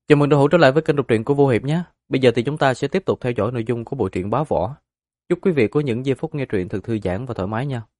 Chào mừng đã hữu trở lại với kênh đọc truyện của Vô Hiệp nhé. Bây giờ thì chúng ta sẽ tiếp tục theo dõi nội dung của bộ truyện Bá Võ. Chúc quý vị có những giây phút nghe truyện thật thư giãn và thoải mái nha.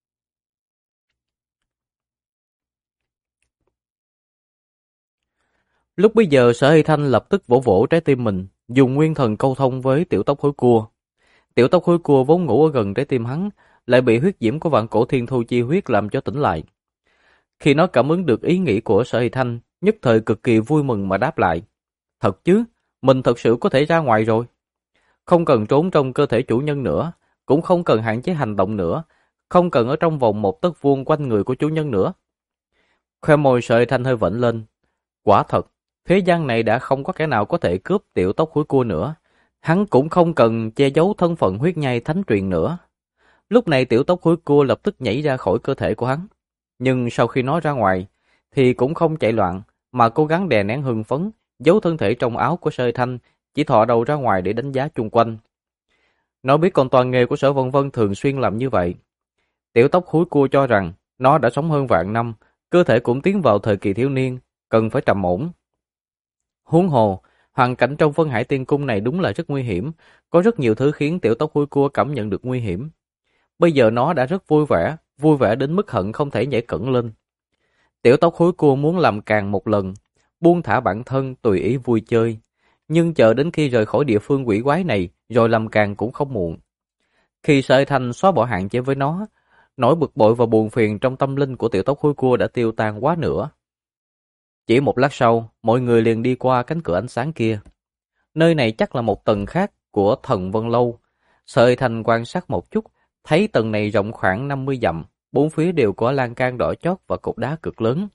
Lúc bấy giờ Sở Hy Thanh lập tức vỗ vỗ trái tim mình, dùng nguyên thần câu thông với tiểu tóc hối cua. Tiểu tóc hối cua vốn ngủ ở gần trái tim hắn, lại bị huyết diễm của vạn cổ thiên thu chi huyết làm cho tỉnh lại. Khi nó cảm ứng được ý nghĩ của Sở Hy Thanh, nhất thời cực kỳ vui mừng mà đáp lại. Thật chứ, mình thật sự có thể ra ngoài rồi. Không cần trốn trong cơ thể chủ nhân nữa, cũng không cần hạn chế hành động nữa, không cần ở trong vòng một tấc vuông quanh người của chủ nhân nữa. Khoe môi Sở Hy Thanh hơi vểnh lên. Quả thật, thế gian này đã không có kẻ nào có thể cướp tiểu tóc hối cua nữa. Hắn cũng không cần che giấu thân phận huyết nhai thánh truyền nữa. Lúc này tiểu tóc hối cua lập tức nhảy ra khỏi cơ thể của hắn. Nhưng sau khi nó ra ngoài, thì cũng không chạy loạn, mà cố gắng đè nén hưng phấn, giấu thân thể trong áo của Sở Hy Thanh, chỉ thò đầu ra ngoài để đánh giá chung quanh. Nó biết con toàn nghề của Sở Vân Vân thường xuyên làm như vậy. Tiểu tóc húi cua cho rằng nó đã sống hơn vạn năm, cơ thể cũng tiến vào thời kỳ thiếu niên, cần phải trầm ổn. Huống hồ, hoàn cảnh trong Vân Hải Tiên Cung này đúng là rất nguy hiểm, có rất nhiều thứ khiến tiểu tóc húi cua cảm nhận được nguy hiểm. Bây giờ nó đã rất vui vẻ đến mức hận không thể nhảy cẫng lên. Tiểu tóc húi cua muốn làm càng một lần, buông thả bản thân tùy ý vui chơi, nhưng chờ đến khi rời khỏi địa phương quỷ quái này rồi làm càng cũng không muộn. Khi Sở Hy Thanh xóa bỏ hạn chế với nó, nỗi bực bội và buồn phiền trong tâm linh của tiểu tóc húi cua đã tiêu tan quá nửa. Chỉ một lát sau, mọi người liền đi qua cánh cửa ánh sáng kia. Nơi này chắc là một tầng khác của Thần Vân Lâu. Sở Hy Thanh quan sát một chút, thấy tầng này rộng khoảng 50 dặm, bốn phía đều có lan can đỏ chót và cột đá cực lớn.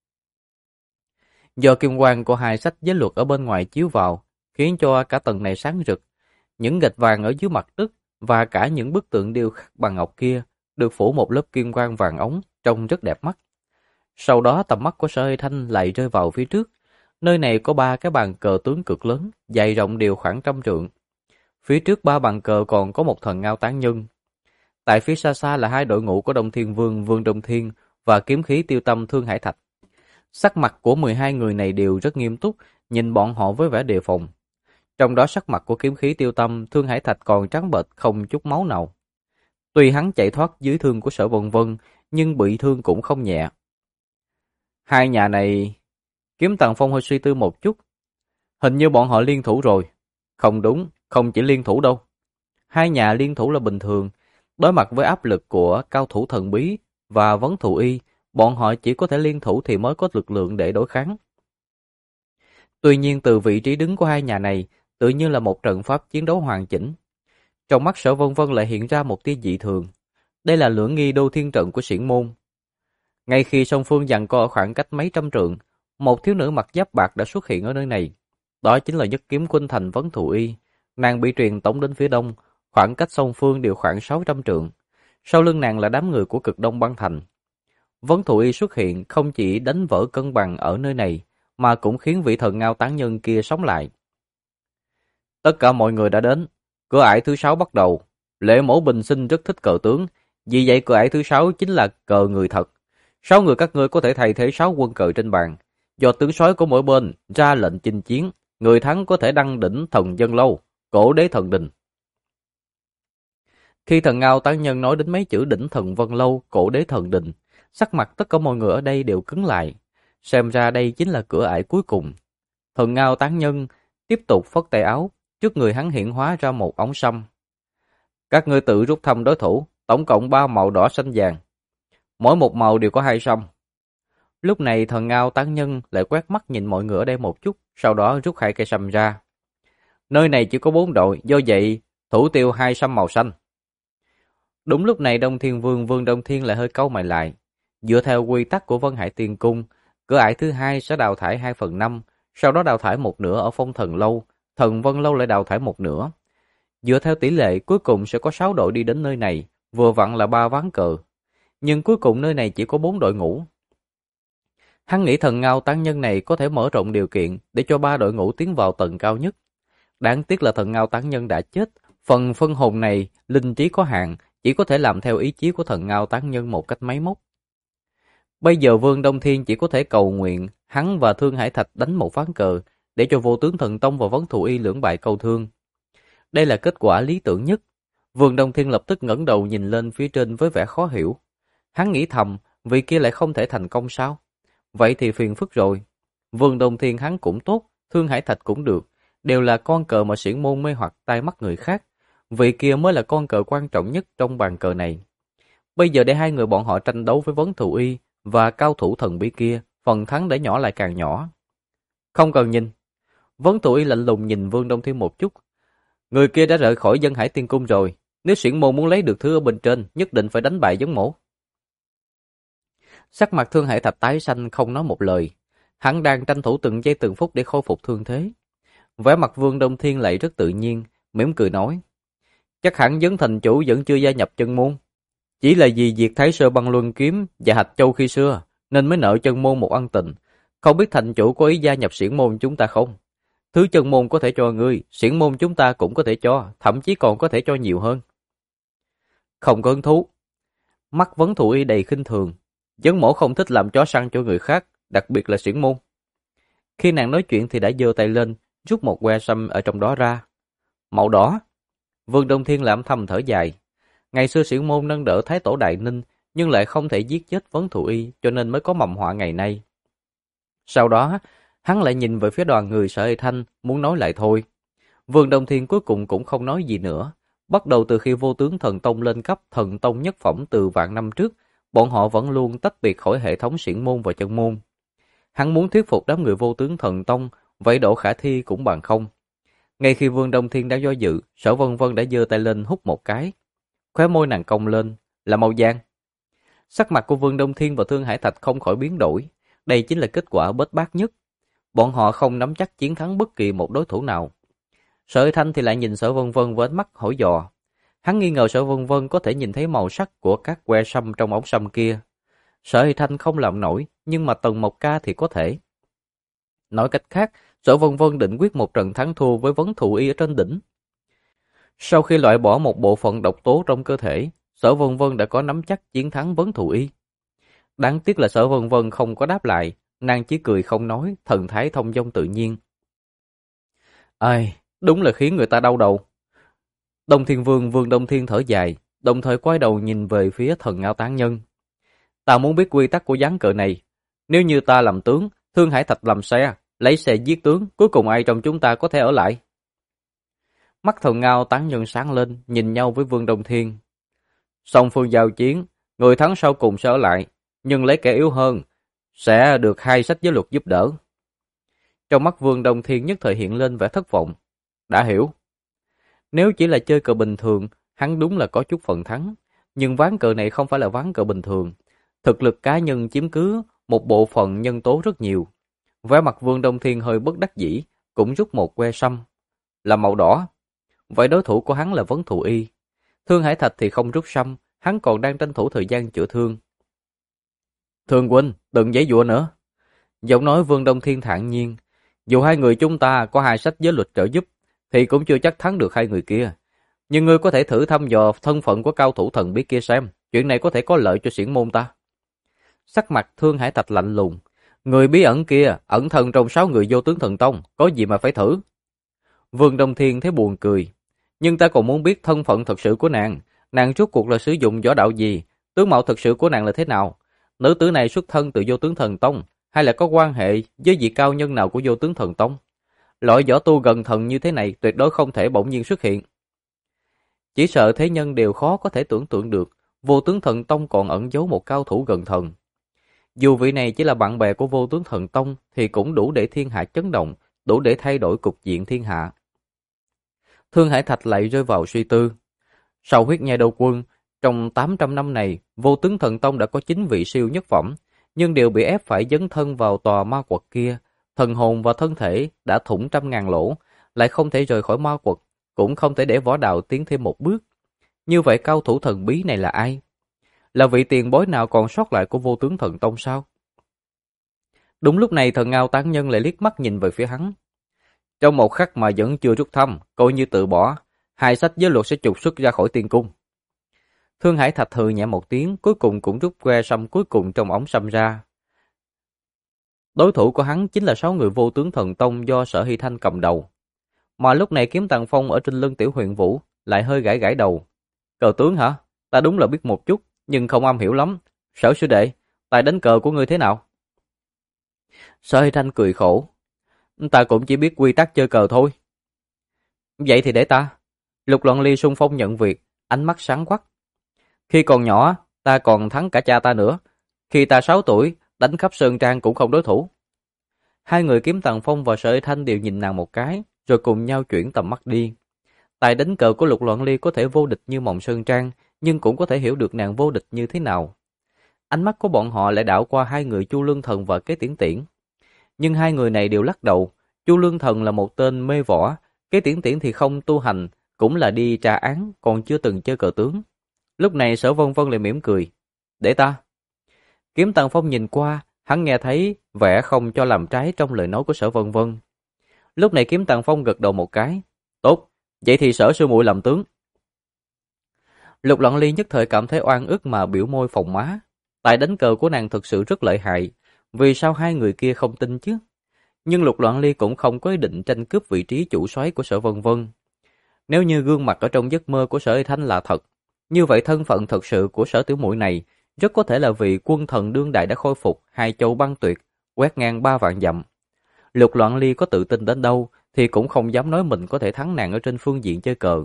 Do kim quang của hai sách giới luật ở bên ngoài chiếu vào, khiến cho cả tầng này sáng rực. Những gạch vàng ở dưới mặt đất và cả những bức tượng điêu khắc bằng ngọc kia được phủ một lớp kim quang vàng óng, trông rất đẹp mắt. Sau đó tầm mắt của Sở Hy Thanh lại rơi vào phía trước. Nơi này có 3 cái bàn cờ tướng cực lớn, dài rộng đều khoảng 100 trượng. Phía trước 3 bàn cờ còn có một thần ngao tán nhân. Tại phía xa xa là 2 đội ngũ của Đông Thiên Vương, Vương Đông Thiên và kiếm khí tiêu tâm Thương Hải Thạch. Sắc mặt của 12 người này đều rất nghiêm túc, nhìn bọn họ với vẻ đề phòng. Trong đó sắc mặt của kiếm khí tiêu tâm, Thương Hải Thạch còn trắng bệch không chút máu nào. Tuy hắn chạy thoát dưới thương của Sở Vân Vân, nhưng bị thương cũng không nhẹ. Hai nhà này... Kiếm Tần Phong hơi suy tư một chút. Hình như bọn họ liên thủ rồi. Không đúng, không chỉ liên thủ đâu. Hai nhà liên thủ là bình thường. Đối mặt với áp lực của cao thủ thần bí và vấn thù y, bọn họ chỉ có thể liên thủ thì mới có lực lượng để đối kháng. Tuy nhiên từ vị trí đứng của hai nhà này, tự như là một trận pháp chiến đấu hoàn chỉnh. Trong mắt Sở Vân Vân lại hiện ra một tia dị thường. Đây là lưỡng nghi đô thiên trận của Xiển Môn. Ngay khi song phương giằng co ở khoảng cách mấy trăm trượng, một thiếu nữ mặc giáp bạc đã xuất hiện ở nơi này. Đó chính là Nhất Kiếm Khuynh Thành Vấn Thù Y. Nàng bị truyền tống đến phía đông, khoảng cách song phương đều khoảng 600 trượng. Sau lưng nàng là đám người của Cực Đông Băng Thành. Vấn Thù Y xuất hiện không chỉ đánh vỡ cân bằng ở nơi này, mà cũng khiến vị thần ngao tán nhân kia sống lại. Tất cả mọi người đã đến. Cửa ải thứ 6 bắt đầu. Lệ Mẫu bình sinh rất thích cờ tướng, vì vậy cửa ải thứ 6 chính là cờ người thật. 6 người các ngươi có thể thay thế 6 quân cờ trên bàn. Do tướng soái của mỗi bên ra lệnh chinh chiến, người thắng có thể đăng đỉnh Thần Dân Lâu, Cổ Đế Thần Đình. Khi thần ngao tán nhân nói đến mấy chữ đỉnh Thần Vân Lâu, Cổ Đế Thần Đình, sắc mặt tất cả mọi người ở đây đều cứng lại. Xem ra đây chính là cửa ải cuối cùng. Thần ngao tán nhân tiếp tục phất tay áo, trước người hắn hiện hóa ra một ống sâm. Các ngươi tự rút thăm đối thủ, tổng cộng 3 màu đỏ xanh vàng. Mỗi một màu đều có 2 sâm. Lúc này thần ngao tán nhân lại quét mắt nhìn mọi người ở đây một chút, sau đó rút 2 cây sâm ra. Nơi này chỉ có 4 đội, do vậy thủ tiêu 2 sâm màu xanh. Đúng lúc này Đông Thiên Vương Vương Đông Thiên lại hơi cau mày lại. Dựa theo quy tắc của Vân Hải Tiên Cung, cửa ải thứ 2 sẽ đào thải 2/5, sau đó đào thải 1/2 ở Phong Thần Lâu, Thần Vân Lâu lại đào thải 1/2. Dựa theo tỷ lệ cuối cùng sẽ có 6 đội đi đến nơi này, vừa vặn là 3 ván cờ. Nhưng cuối cùng nơi này chỉ có 4 đội ngũ. Hắn nghĩ thần ngao tán nhân này có thể mở rộng điều kiện để cho 3 đội ngũ tiến vào tầng cao nhất. Đáng tiếc là thần ngao tán nhân đã chết, phần phân hồn này linh trí có hạn, chỉ có thể làm theo ý chí của thần ngao tán nhân một cách máy móc. Bây giờ Vương Đông Thiên chỉ có thể cầu nguyện hắn và Thương Hải Thạch đánh một ván cờ, để cho Vô Tướng Thần Tông và Vấn Thù Y lưỡng bại câu thương. Đây là kết quả lý tưởng nhất. Vương Đông Thiên lập tức ngẩng đầu nhìn lên phía trên với vẻ khó hiểu. Hắn nghĩ thầm, vị kia lại không thể thành công sao? Vậy thì phiền phức rồi. Vương Đông Thiên hắn cũng tốt, Thương Hải Thạch cũng được, đều là con cờ mà xiển môn mê hoặc tai mắt người khác. Vị kia mới là con cờ quan trọng nhất trong bàn cờ này. Bây giờ để hai người bọn họ tranh đấu với Vấn Thù Y và cao thủ thần bí kia, phần thắng đã nhỏ lại càng nhỏ. Không cần nhìn. Vấn Thù Y lạnh lùng nhìn Vương Đông Thiên một chút. Người kia đã rời khỏi Dân Hải Tiên Cung rồi. Nếu xiển môn muốn lấy được thứ ở bên trên, nhất định phải đánh bại Vấn Mỗ. Sắc mặt Thương Hải Thạch tái xanh không nói một lời. Hắn đang tranh thủ từng giây từng phút để khôi phục thương thế. Vẻ mặt Vương Đông Thiên lại rất tự nhiên, mỉm cười nói. Chắc hẳn Vấn thành chủ vẫn chưa gia nhập chân môn. Chỉ là vì việc Thái Sơ Băng Luân Kiếm và Hạch Châu khi xưa, nên mới nợ chân môn một ân tình. Không biết thành chủ có ý gia nhập xiển môn chúng ta không? Thứ chân môn có thể cho ngươi, xiển môn chúng ta cũng có thể cho, thậm chí còn có thể cho nhiều hơn. Không có hứng thú. Mắt Vấn Thù Y đầy khinh thường. Vấn mỗ không thích làm chó săn cho người khác, đặc biệt là xiển môn. Khi nàng nói chuyện thì đã giơ tay lên, rút một que sâm ở trong đó ra. Màu đỏ. Vương Đông Thiên làm thầm thở dài. Ngày xưa xiển môn nâng đỡ Thái Tổ Đại Ninh, nhưng lại không thể giết chết Vấn Thù Y, cho nên mới có mầm họa ngày nay. Sau đó, hắn lại nhìn về phía đoàn người Sở Hệ Thanh, muốn nói lại thôi. Vương Đông Thiên cuối cùng cũng không nói gì nữa. Bắt đầu từ khi Vô Tướng Thần Tông lên cấp Thần Tông nhất phẩm từ vạn năm trước, bọn họ vẫn luôn tách biệt khỏi hệ thống xiển môn và chân môn. Hắn muốn thuyết phục đám người Vô Tướng Thần Tông, vậy độ khả thi cũng bằng không. Ngay khi Vương Đông Thiên đã do dự, Sở Vân Vân đã giơ tay lên hút một cái. Khóe môi nàng cong lên, là màu vàng. Sắc mặt của Vương Đông Thiên và Thương Hải Thạch không khỏi biến đổi. Đây chính là kết quả bết bát nhất. Bọn họ không nắm chắc chiến thắng bất kỳ một đối thủ nào. Sở Thanh thì lại nhìn Sở Vân Vân với ánh mắt hỏi dò. Hắn nghi ngờ Sở Vân Vân có thể nhìn thấy màu sắc của các que sâm trong ống sâm kia. Sở Thanh không làm nổi, nhưng mà Tần Mộc Ca thì có thể. Nói cách khác, Sở Vân Vân định quyết một trận thắng thua với Vấn Thù Y ở trên đỉnh. Sau khi loại bỏ một bộ phận độc tố trong cơ thể, Sở Vân Vân đã có nắm chắc chiến thắng Vấn Thù Y. Đáng tiếc là Sở Vân Vân không có đáp lại, nàng chỉ cười không nói, thần thái thông dong tự nhiên. Ai, đúng là khiến người ta đau đầu. Đông Thiên Vương Vương Đông Thiên thở dài, đồng thời quay đầu nhìn về phía Thần Ngao Tán Nhân. Ta muốn biết quy tắc của ván cờ này. Nếu như ta làm tướng, Thương Hải Thạch làm xe, lấy xe giết tướng, cuối cùng ai trong chúng ta có thể ở lại? Mắt Thần Ngao Tán Nhân sáng lên, nhìn nhau với Vương Đông Thiên. Song phương giao chiến, người thắng sau cùng sẽ ở lại, nhưng lấy kẻ yếu hơn, sẽ được hai sách giới luật giúp đỡ. Trong mắt Vương Đông Thiên nhất thời hiện lên vẻ thất vọng. Đã hiểu. Nếu chỉ là chơi cờ bình thường, hắn đúng là có chút phần thắng. Nhưng ván cờ này không phải là ván cờ bình thường. Thực lực cá nhân chiếm cứ một bộ phận nhân tố rất nhiều. Vẻ mặt Vương Đông Thiên hơi bất đắc dĩ, cũng rút một que sâm. Là màu đỏ. Vậy đối thủ của hắn là Vấn Thù Y. Thương Hải Thạch thì không rút sâm, hắn còn đang tranh thủ thời gian chữa thương. Thương huynh, đừng giãy giụa nữa. Giọng nói Vương Đông Thiên thản nhiên. Dù hai người chúng ta có hai sách giới luật trợ giúp, thì cũng chưa chắc thắng được hai người kia. Nhưng ngươi có thể thử thăm dò thân phận của cao thủ thần bí kia xem, chuyện này có thể có lợi cho xiển môn ta. Sắc mặt Thương Hải Thạch lạnh lùng. Người bí ẩn kia, ẩn thân trong 6 người Vô Tướng Thần Tông, có gì mà phải thử. Vương Đông Thiên thấy buồn cười. Nhưng ta còn muốn biết thân phận thật sự của nàng rốt cuộc là sử dụng võ đạo gì, tướng mạo thật sự của nàng là thế nào. Nữ tử này xuất thân từ Vô Tướng Thần Tông, hay là có quan hệ với vị cao nhân nào của Vô Tướng Thần Tông? Loại võ tu gần thần như thế này tuyệt đối không thể bỗng nhiên xuất hiện. Chỉ sợ thế nhân đều khó có thể tưởng tượng được, Vô Tướng Thần Tông còn ẩn giấu một cao thủ gần thần. Dù vị này chỉ là bạn bè của Vô Tướng Thần Tông thì cũng đủ để thiên hạ chấn động, đủ để thay đổi cục diện thiên hạ. Thương Hải Thạch lại rơi vào suy tư. Sau huyết nhai đầu quân, trong 800 năm này, Vô Tướng Thần Tông đã có 9 vị siêu nhất phẩm, nhưng đều bị ép phải dấn thân vào tòa ma quật kia. Thần hồn và thân thể đã thủng trăm ngàn lỗ, lại không thể rời khỏi ma quật, cũng không thể để võ đạo tiến thêm một bước. Như vậy cao thủ thần bí này là ai? Là vị tiền bối nào còn sót lại của Vô Tướng Thần Tông sao? Đúng lúc này Thần Ngao Tán Nhân lại liếc mắt nhìn về phía hắn. Trong một khắc mà vẫn chưa rút thăm, coi như tự bỏ, hai sách giới luật sẽ trục xuất ra khỏi tiên cung. Thương Hải Thạch hừ nhẹ một tiếng, cuối cùng cũng rút que sâm cuối cùng trong ống sâm ra. Đối thủ của hắn chính là 6 người vô tướng thần tông do Sở Hy Thanh cầm đầu. Mà lúc này Kiếm Tàng Phong ở trên lưng Tiểu Huyền Vũ lại hơi gãi gãi đầu. Cờ tướng hả? Ta đúng là biết một chút, nhưng không am hiểu lắm. Sở sư đệ, tài đánh cờ của ngươi thế nào? Sở Hy Thanh cười khổ. Ta cũng chỉ biết quy tắc chơi cờ thôi. Vậy thì để ta. Lục Loạn Ly xung phong nhận việc, ánh mắt sáng quắc. Khi còn nhỏ, ta còn thắng cả cha ta nữa. Khi ta 6 tuổi, đánh khắp Sơn Trang cũng không đối thủ. Hai người Kiếm Tàng Phong và Sở Hy Thanh đều nhìn nàng một cái, rồi cùng nhau chuyển tầm mắt đi. Tài đánh cờ của Lục Loạn Ly có thể vô địch như Mộng Sơn Trang, nhưng cũng có thể hiểu được nàng vô địch như thế nào. Ánh mắt của bọn họ lại đảo qua hai người Chu Lương Thần và Kế Tiễn Tiễn. Nhưng hai người này đều lắc đầu. Chu Lương Thần là một tên mê võ, Kế Tiễn Tiễn thì không tu hành, cũng là đi tra án, còn chưa từng chơi cờ tướng. Lúc này Sở Vân Vân lại mỉm cười. Để ta. Kiếm Tàng Phong nhìn qua, hắn nghe thấy vẻ không cho làm trái trong lời nói của Sở Vân Vân. Lúc này Kiếm Tàng Phong gật đầu một cái. Tốt, vậy thì Sở sư muội làm tướng. Lục Loạn Ly nhất thời cảm thấy oan ức mà biểu môi phồng má. Tại đánh cờ của nàng thực sự rất lợi hại, vì sao hai người kia không tin chứ? Nhưng Lục Loạn Ly cũng không có ý định tranh cướp vị trí chủ soái của Sở Vân Vân. Nếu như gương mặt ở trong giấc mơ của Sở Hy Thanh là thật, như vậy thân phận thật sự của Sở tiểu muội này rất có thể là vị quân thần đương đại đã khôi phục hai châu băng tuyệt, quét ngang 3 vạn dặm. Lục Loạn Ly có tự tin đến đâu thì cũng không dám nói mình có thể thắng nàng ở trên phương diện chơi cờ.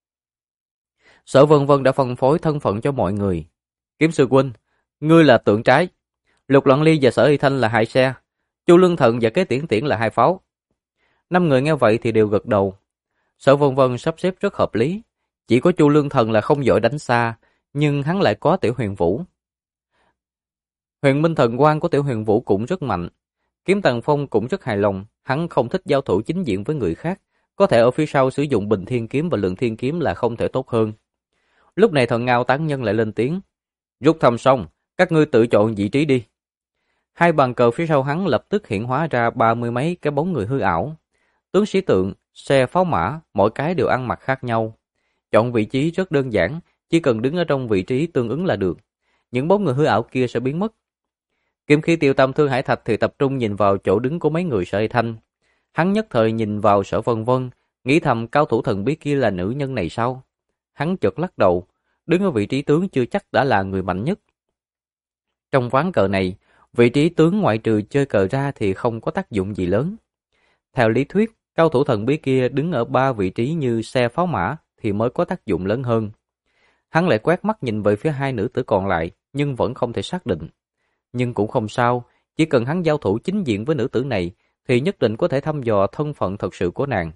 Sở Vân Vân đã phân phối thân phận cho mọi người. Kiếm sư huynh, ngươi là tượng trái. Lục Loạn Ly và Sở Hy Thanh là hai xe. Chu Lương Thần và Kế Tiễn Tiễn là hai pháo. 5 người nghe vậy thì đều gật đầu. Sở Vân Vân sắp xếp rất hợp lý. Chỉ có Chu Lương Thần là không giỏi đánh xa, nhưng hắn lại có Tiểu Huyền Vũ. Huyền Minh Thần Quang của Tiểu Huyền Vũ cũng rất mạnh. Kiếm Tàng Phong cũng rất hài lòng, hắn không thích giao thủ chính diện với người khác, có thể ở phía sau sử dụng Bình Thiên Kiếm và Lượng Thiên Kiếm là không thể tốt hơn. Lúc này Thần Ngao Tán Nhân lại lên tiếng, rút thăm xong, các ngươi tự chọn vị trí đi. Hai bàn cờ phía sau hắn lập tức hiện hóa ra 30 mấy cái bóng người hư ảo. Tướng sĩ tượng, xe pháo mã, mỗi cái đều ăn mặc khác nhau. Chọn vị trí rất đơn giản, chỉ cần đứng ở trong vị trí tương ứng là được. Những bóng người hư ảo kia sẽ biến mất. Kiếm Khí Tiêu Tâm Thương Hải Thạch thì tập trung nhìn vào chỗ đứng của mấy người Sở Hy Thanh. Hắn nhất thời nhìn vào Sở Vân Vân, nghĩ thầm cao thủ thần bí kia là nữ nhân này sao? Hắn chợt lắc đầu, đứng ở vị trí tướng chưa chắc đã là người mạnh nhất. Trong ván cờ này, vị trí tướng ngoại trừ chơi cờ ra thì không có tác dụng gì lớn. Theo lý thuyết, cao thủ thần bí kia đứng ở 3 vị trí như xe pháo mã thì mới có tác dụng lớn hơn. Hắn lại quét mắt nhìn về phía hai nữ tử còn lại, nhưng vẫn không thể xác định. Nhưng cũng không sao, chỉ cần hắn giao thủ chính diện với nữ tử này, thì nhất định có thể thăm dò thân phận thật sự của nàng.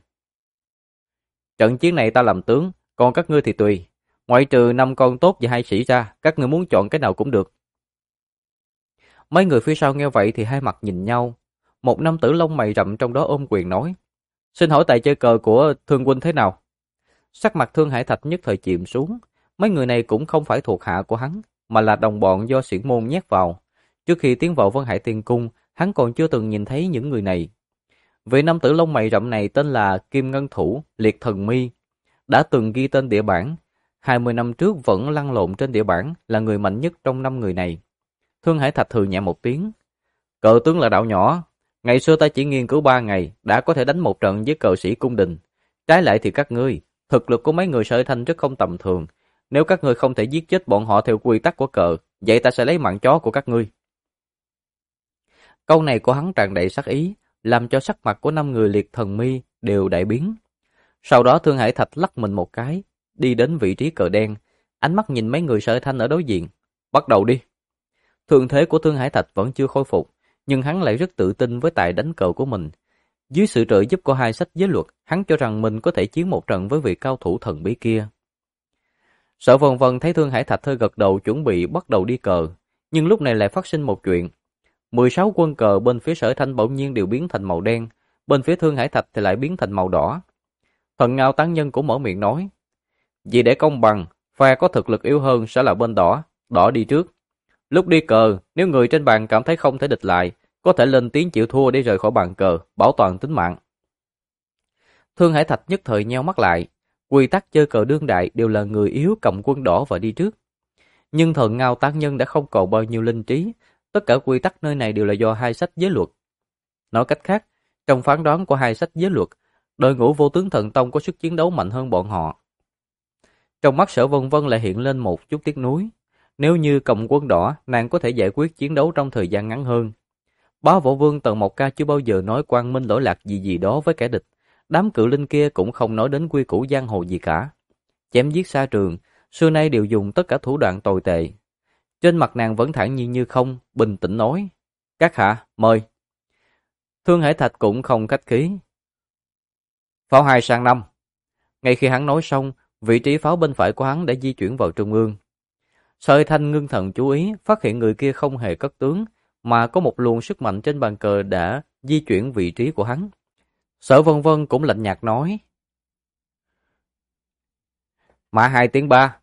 Trận chiến này ta làm tướng, còn các ngươi thì tùy. Ngoại trừ 5 con tốt và 2 sĩ ra, các ngươi muốn chọn cái nào cũng được. Mấy người phía sau nghe vậy thì hai mặt nhìn nhau. Một nam tử lông mày rậm trong đó ôm quyền nói, xin hỏi tài chơi cờ của Thương huynh thế nào? Sắc mặt Thương Hải Thạch nhất thời chìm xuống. Mấy người này cũng không phải thuộc hạ của hắn, mà là đồng bọn do Xiển Môn nhét vào. Trước khi tiến vào Vân Hải Tiên Cung, hắn còn chưa từng nhìn thấy những người này. Vị nam tử lông mày rậm này tên là Kim Ngân Thủ, Liệt Thần Mi, đã từng ghi tên địa bản. 20 năm trước vẫn lăn lộn trên địa bản, là người mạnh nhất trong 5 người này. Thương Hải Thạch hừ nhẹ một tiếng. Cờ tướng là đạo nhỏ. Ngày xưa ta chỉ nghiên cứu 3 ngày, đã có thể đánh một trận với cờ sĩ cung đình. Trái lại thì các ngươi, thực lực của mấy người Sở Thanh rất không tầm thường. Nếu các ngươi không thể giết chết bọn họ theo quy tắc của cờ, vậy ta sẽ lấy mạng chó của các ngươi. Câu này của hắn tràn đầy sắc ý, làm cho sắc mặt của 5 người Liệt Thần Mi đều đại biến. Sau đó Thương Hải Thạch lắc mình một cái, đi đến vị trí cờ đen, ánh mắt nhìn mấy người Sở Thanh ở đối diện. Bắt đầu đi. Thương thế của Thương Hải Thạch vẫn chưa khôi phục, nhưng hắn lại rất tự tin với tài đánh cờ của mình. Dưới sự trợ giúp của hai sách giới luật, hắn cho rằng mình có thể chiến một trận với vị cao thủ thần bí kia. Sở Vân Vân thấy Thương Hải Thạch hơi gật đầu chuẩn bị bắt đầu đi cờ, nhưng lúc này lại phát sinh một chuyện. 16 quân cờ bên phía Sở Thanh bỗng nhiên đều biến thành màu đen, bên phía Thương Hải Thạch thì lại biến thành màu đỏ. Thần Ngao Tán Nhân cũng mở miệng nói, vì để công bằng, phe có thực lực yếu hơn sẽ là bên đỏ, đỏ đi trước. Lúc đi cờ, nếu người trên bàn cảm thấy không thể địch lại, có thể lên tiếng chịu thua để rời khỏi bàn cờ, bảo toàn tính mạng. Thương Hải Thạch nhất thời nheo mắt lại, quy tắc chơi cờ đương đại đều là người yếu cầm quân đỏ và đi trước. Nhưng Thần Ngao Tán Nhân đã không còn bao nhiêu linh trí, tất cả quy tắc nơi này đều là do hai sách giới luật, Nói cách khác, trong phán đoán của hai sách giới luật, đội ngũ Vô Tướng Thần Tông có sức chiến đấu mạnh hơn bọn họ. Trong mắt Sở Vân Vân lại hiện lên một chút tiếc nuối. Nếu như cầm quân đỏ, nàng có thể giải quyết chiến đấu trong thời gian ngắn hơn. Bá Võ Vương Tần Mộc Ca chưa bao giờ nói quang minh lỗi lạc gì gì đó với kẻ địch. Đám cự linh kia cũng không nói đến quy củ giang hồ gì cả. Chém giết xa trường, xưa nay đều dùng tất cả thủ đoạn tồi tệ. Trên mặt nàng vẫn thản nhiên như không, bình tĩnh nói: "Các hạ, mời." Thương Hải Thạch cũng không khách khí. "Pháo 2 sang 5." Ngay khi hắn nói xong, vị trí pháo bên phải của hắn đã di chuyển vào trung ương. Sợi Thanh ngưng thần chú ý, phát hiện người kia không hề cất tướng, mà có một luồng sức mạnh trên bàn cờ đã di chuyển vị trí của hắn. Sở Vân Vân cũng lạnh nhạt nói: "Mã 2 tiếng 3."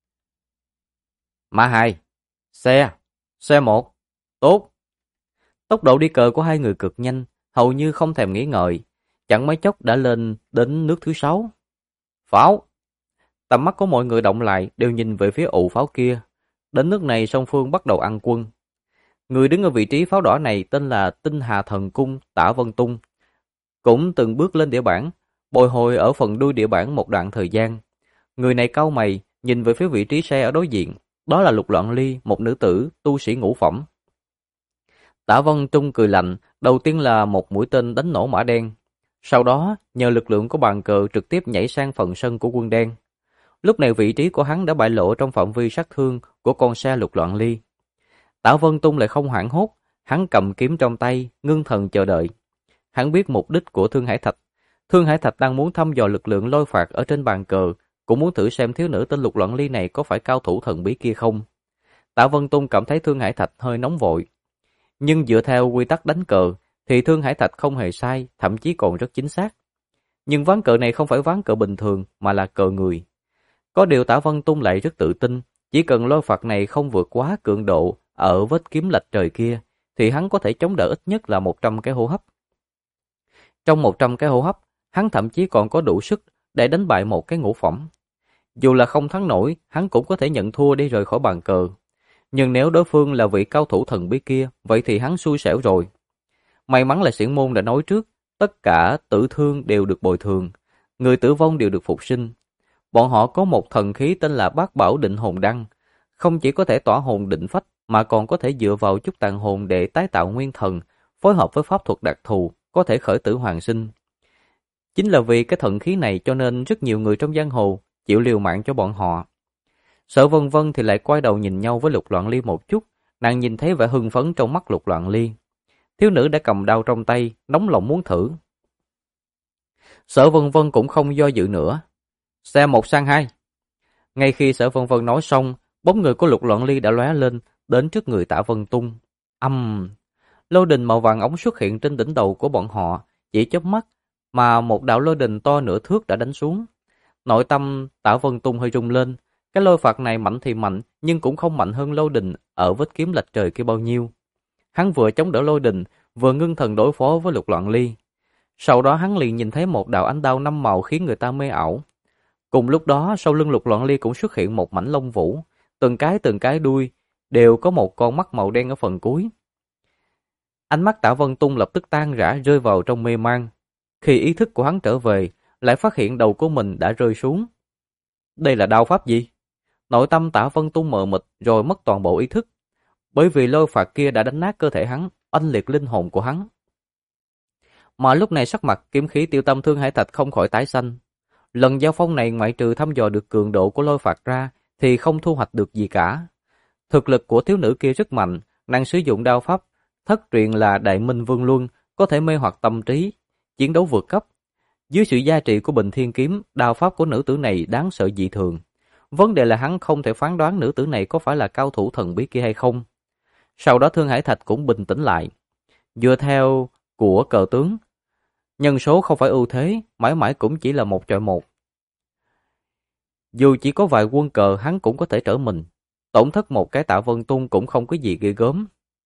"Mã 2, xe 1, tốt." Tốc độ đi cờ của hai người cực nhanh, hầu như không thèm nghĩ ngợi, chẳng mấy chốc đã lên đến nước thứ 6. "Pháo!" Tầm mắt của mọi người động lại, đều nhìn về phía ụ pháo kia. Đến nước này song phương bắt đầu ăn quân. Người đứng ở vị trí pháo đỏ này tên là Tinh Hà Thần Cung Tả Vân Tung, cũng từng bước lên địa bảng, bồi hồi ở phần đuôi địa bảng một đoạn thời gian. Người này cau mày, nhìn về phía vị trí xe ở đối diện, đó là Lục Loạn Ly, một nữ tử tu sĩ ngũ phẩm. Tả Vân Tung cười lạnh, đầu tiên là một mũi tên đánh nổ mã đen, sau đó nhờ lực lượng của bàn cờ trực tiếp nhảy sang phần sân của quân đen. Lúc này vị trí của hắn đã bại lộ trong phạm vi sát thương của con xe Lục Loạn Ly. Tả Vân Tung lại không hoảng hốt, hắn cầm kiếm trong tay, ngưng thần chờ đợi. Hắn biết mục đích của Thương Hải Thạch. Thương Hải Thạch đang muốn thăm dò lực lượng lôi phạt ở trên bàn cờ, cũng muốn thử xem thiếu nữ tên Lục Loạn Ly này có phải cao thủ thần bí kia không. Tả Vân Tung cảm thấy Thương Hải Thạch hơi nóng vội. Nhưng dựa theo quy tắc đánh cờ, thì Thương Hải Thạch không hề sai, thậm chí còn rất chính xác. Nhưng ván cờ này không phải ván cờ bình thường, mà là cờ người. Có điều Tả Vân Tung lại rất tự tin, chỉ cần lôi phạt này không vượt quá cường độ ở vết kiếm lệch trời kia, thì hắn có thể chống đỡ ít nhất là 100 cái hô hấp. Trong 100 cái hô hấp, hắn thậm chí còn có đủ sức để đánh bại một cái ngũ phẩm. Dù là không thắng nổi, hắn cũng có thể nhận thua để rời khỏi bàn cờ. Nhưng nếu đối phương là vị cao thủ thần bí kia, vậy thì hắn xui xẻo rồi. May mắn là Xiển Môn đã nói trước, tất cả tử thương đều được bồi thường, người tử vong đều được phục sinh. Bọn họ có một thần khí tên là Bát Bảo Định Hồn Đăng, không chỉ có thể tỏa hồn định phách, mà còn có thể dựa vào chút tàn hồn để tái tạo nguyên thần, phối hợp với pháp thuật đặc thù, có thể khởi tử hoàn sinh. Chính là vì cái thần khí này cho nên rất nhiều người trong giang hồ chịu liều mạng cho bọn họ. Sở Vân Vân thì lại quay đầu nhìn nhau với Lục Loạn Ly một chút, nàng nhìn thấy vẻ hưng phấn trong mắt Lục Loạn Ly. Thiếu nữ đã cầm đao trong tay, nóng lòng muốn thử. Sở Vân Vân cũng không do dự nữa. Xe 1 sang 2. Ngay khi Sở Vân Vân nói xong, bóng người của Lục Loạn Ly đã lóe lên, đến trước người Tả Vân Tung. Lôi đình màu vàng ống xuất hiện trên đỉnh đầu của bọn họ, chỉ chớp mắt mà một đạo lôi đình to nửa thước đã đánh xuống. Nội tâm Tả Vân Tung hơi rung lên, cái lôi phạt này mạnh thì mạnh, nhưng cũng không mạnh hơn lôi đình ở vết kiếm lệch trời kia bao nhiêu. Hắn vừa chống đỡ lôi đình, vừa ngưng thần đối phó với Lục Loạn Ly. Sau đó hắn liền nhìn thấy một đạo ánh đao 5 màu khiến người ta mê ảo. Cùng lúc đó, sau lưng Lục Loạn Ly cũng xuất hiện một mảnh lông vũ, từng cái đuôi đều có một con mắt màu đen ở phần cuối. Ánh mắt Tả Vân Tung lập tức tan rã, rơi vào trong mê man. Khi ý thức của hắn trở về, lại phát hiện đầu của mình đã rơi xuống. Đây là đao pháp gì? Nội tâm Tả Vân Tung mờ mịt rồi mất toàn bộ ý thức, bởi vì lôi phạt kia đã đánh nát cơ thể hắn, oanh liệt linh hồn của hắn. Mà lúc này sắc mặt kiếm khí Tiêu Tâm Thương Hải Thạch không khỏi tái xanh. Lần giao phong này ngoại trừ thăm dò được cường độ của lôi phạt ra thì không thu hoạch được gì cả. Thực lực của thiếu nữ kia rất mạnh, nàng sử dụng đao pháp thất truyền là Đại Minh Vương Luân, có thể mê hoặc tâm trí, chiến đấu vượt cấp. Dưới sự gia trị của Bình Thiên Kiếm, đao pháp của nữ tử này đáng sợ dị thường. Vấn đề là hắn không thể phán đoán nữ tử này có phải là cao thủ thần bí kia hay không. Sau đó Thương Hải Thạch cũng bình tĩnh lại. Dựa theo của cờ tướng, nhân số không phải ưu thế, mãi mãi cũng chỉ là 1-1. Dù chỉ có vài quân cờ hắn cũng có thể trở mình. Tổn thất một cái Tạ Vân Tung cũng không có gì ghê gớm.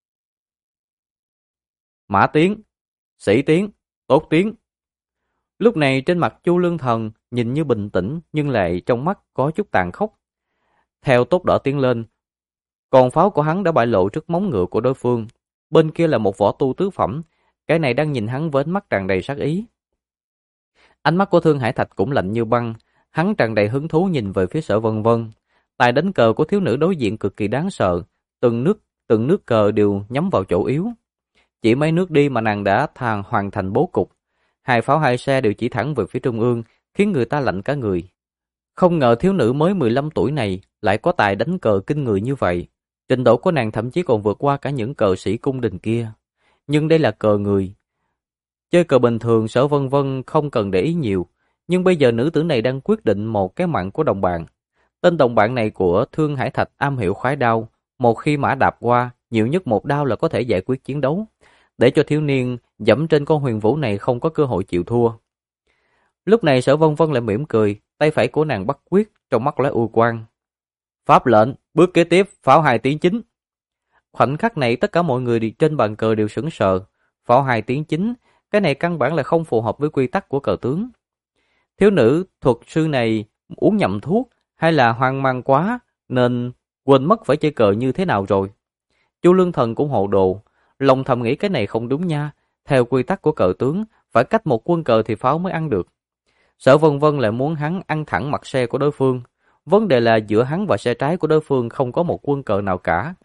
Mã Tiến, Sĩ Tiến, Tốt Tiến. Lúc này trên mặt Chu Lương Thần nhìn như bình tĩnh nhưng lại trong mắt có chút tàn khốc. Theo Tốt Đỏ tiến lên, còn pháo của hắn đã bại lộ trước móng ngựa của đối phương. Bên kia là một võ tu tứ phẩm, cái này đang nhìn hắn với ánh mắt tràn đầy sát ý. Ánh mắt của Thương Hải Thạch cũng lạnh như băng, hắn tràn đầy hứng thú nhìn về phía Sở Vân Vân. Tài đánh cờ của thiếu nữ đối diện cực kỳ đáng sợ, từng nước cờ đều nhắm vào chỗ yếu. Chỉ mấy nước đi mà nàng đã hoàn thành bố cục. Hai pháo hai xe đều chỉ thẳng về phía trung ương, khiến người ta lạnh cả người. Không ngờ thiếu nữ mới 15 tuổi này lại có tài đánh cờ kinh người như vậy. Trình độ của nàng thậm chí còn vượt qua cả những cờ sĩ cung đình kia. Nhưng đây là cờ người. Chơi cờ bình thường Sở Vân Vân không cần để ý nhiều. Nhưng bây giờ nữ tử này đang quyết định một cái mạng của đồng bạn. Tên đồng bạn này của Thương Hải Thạch am hiểu khoái đao. Một khi mã đạp qua, nhiều nhất một đao là có thể giải quyết chiến đấu. Để cho thiếu niên dẫm trên con huyền vũ này không có cơ hội chịu thua. Lúc này Sở Vân Vân lại mỉm cười, tay phải của nàng bắt quyết, trong mắt lóe u quang. Pháp lệnh, bước kế tiếp, pháo hai tiếng chính. Khoảnh khắc này tất cả mọi người trên bàn cờ đều sững sờ. Pháo hai tiếng chính, cái này căn bản là không phù hợp với quy tắc của cờ tướng. Thiếu nữ thuật sư này uống nhầm thuốc hay là hoang mang quá nên quên mất phải chơi cờ như thế nào rồi. Chu Lương Thần cũng hồ đồ, lòng thầm nghĩ cái này không đúng nha. Theo quy tắc của cờ tướng, phải cách một quân cờ thì pháo mới ăn được. Sở Vân Vân lại muốn hắn ăn thẳng mặt xe của đối phương. Vấn đề là giữa hắn và xe trái của đối phương không có một quân cờ nào cả.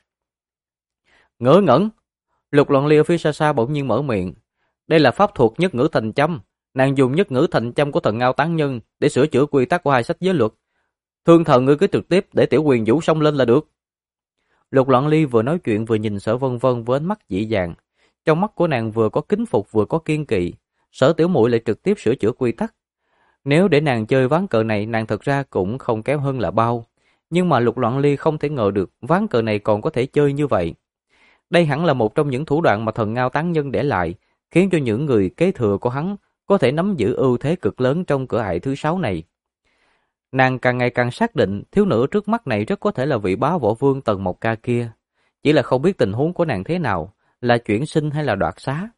Ngớ ngẩn! Lục Loạn Ly ở phía xa xa bỗng nhiên mở miệng. Đây là pháp thuật nhất ngữ thành châm. Nàng dùng nhất ngữ thành châm của thần Ngao Tán Nhân để sửa chữa quy tắc của hai sách giới luật. Thương thần ngươi cứ trực tiếp để Tiểu Huyền Vũ xông lên là được. Lục Loạn Ly vừa nói chuyện vừa nhìn Sở Vân Vân với ánh mắt dịu dàng. Trong mắt của nàng vừa có kính phục vừa có kiên kỵ. Sở tiểu muội lại trực tiếp sửa chữa quy tắc. Nếu để nàng chơi ván cờ này, nàng thật ra cũng không kém hơn là bao. Nhưng mà Lục Loạn Ly không thể ngờ được ván cờ này còn có thể chơi như vậy. Đây hẳn là một trong những thủ đoạn mà thần Ngao Tán Nhân để lại, khiến cho những người kế thừa của hắn có thể nắm giữ ưu thế cực lớn trong cửa ải thứ 6 này. Nàng càng ngày càng xác định thiếu nữ trước mắt này rất có thể là vị bá võ vương Tần Mộc Ca kia. Chỉ là không biết tình huống của nàng thế nào, là chuyển sinh hay là đoạt xá.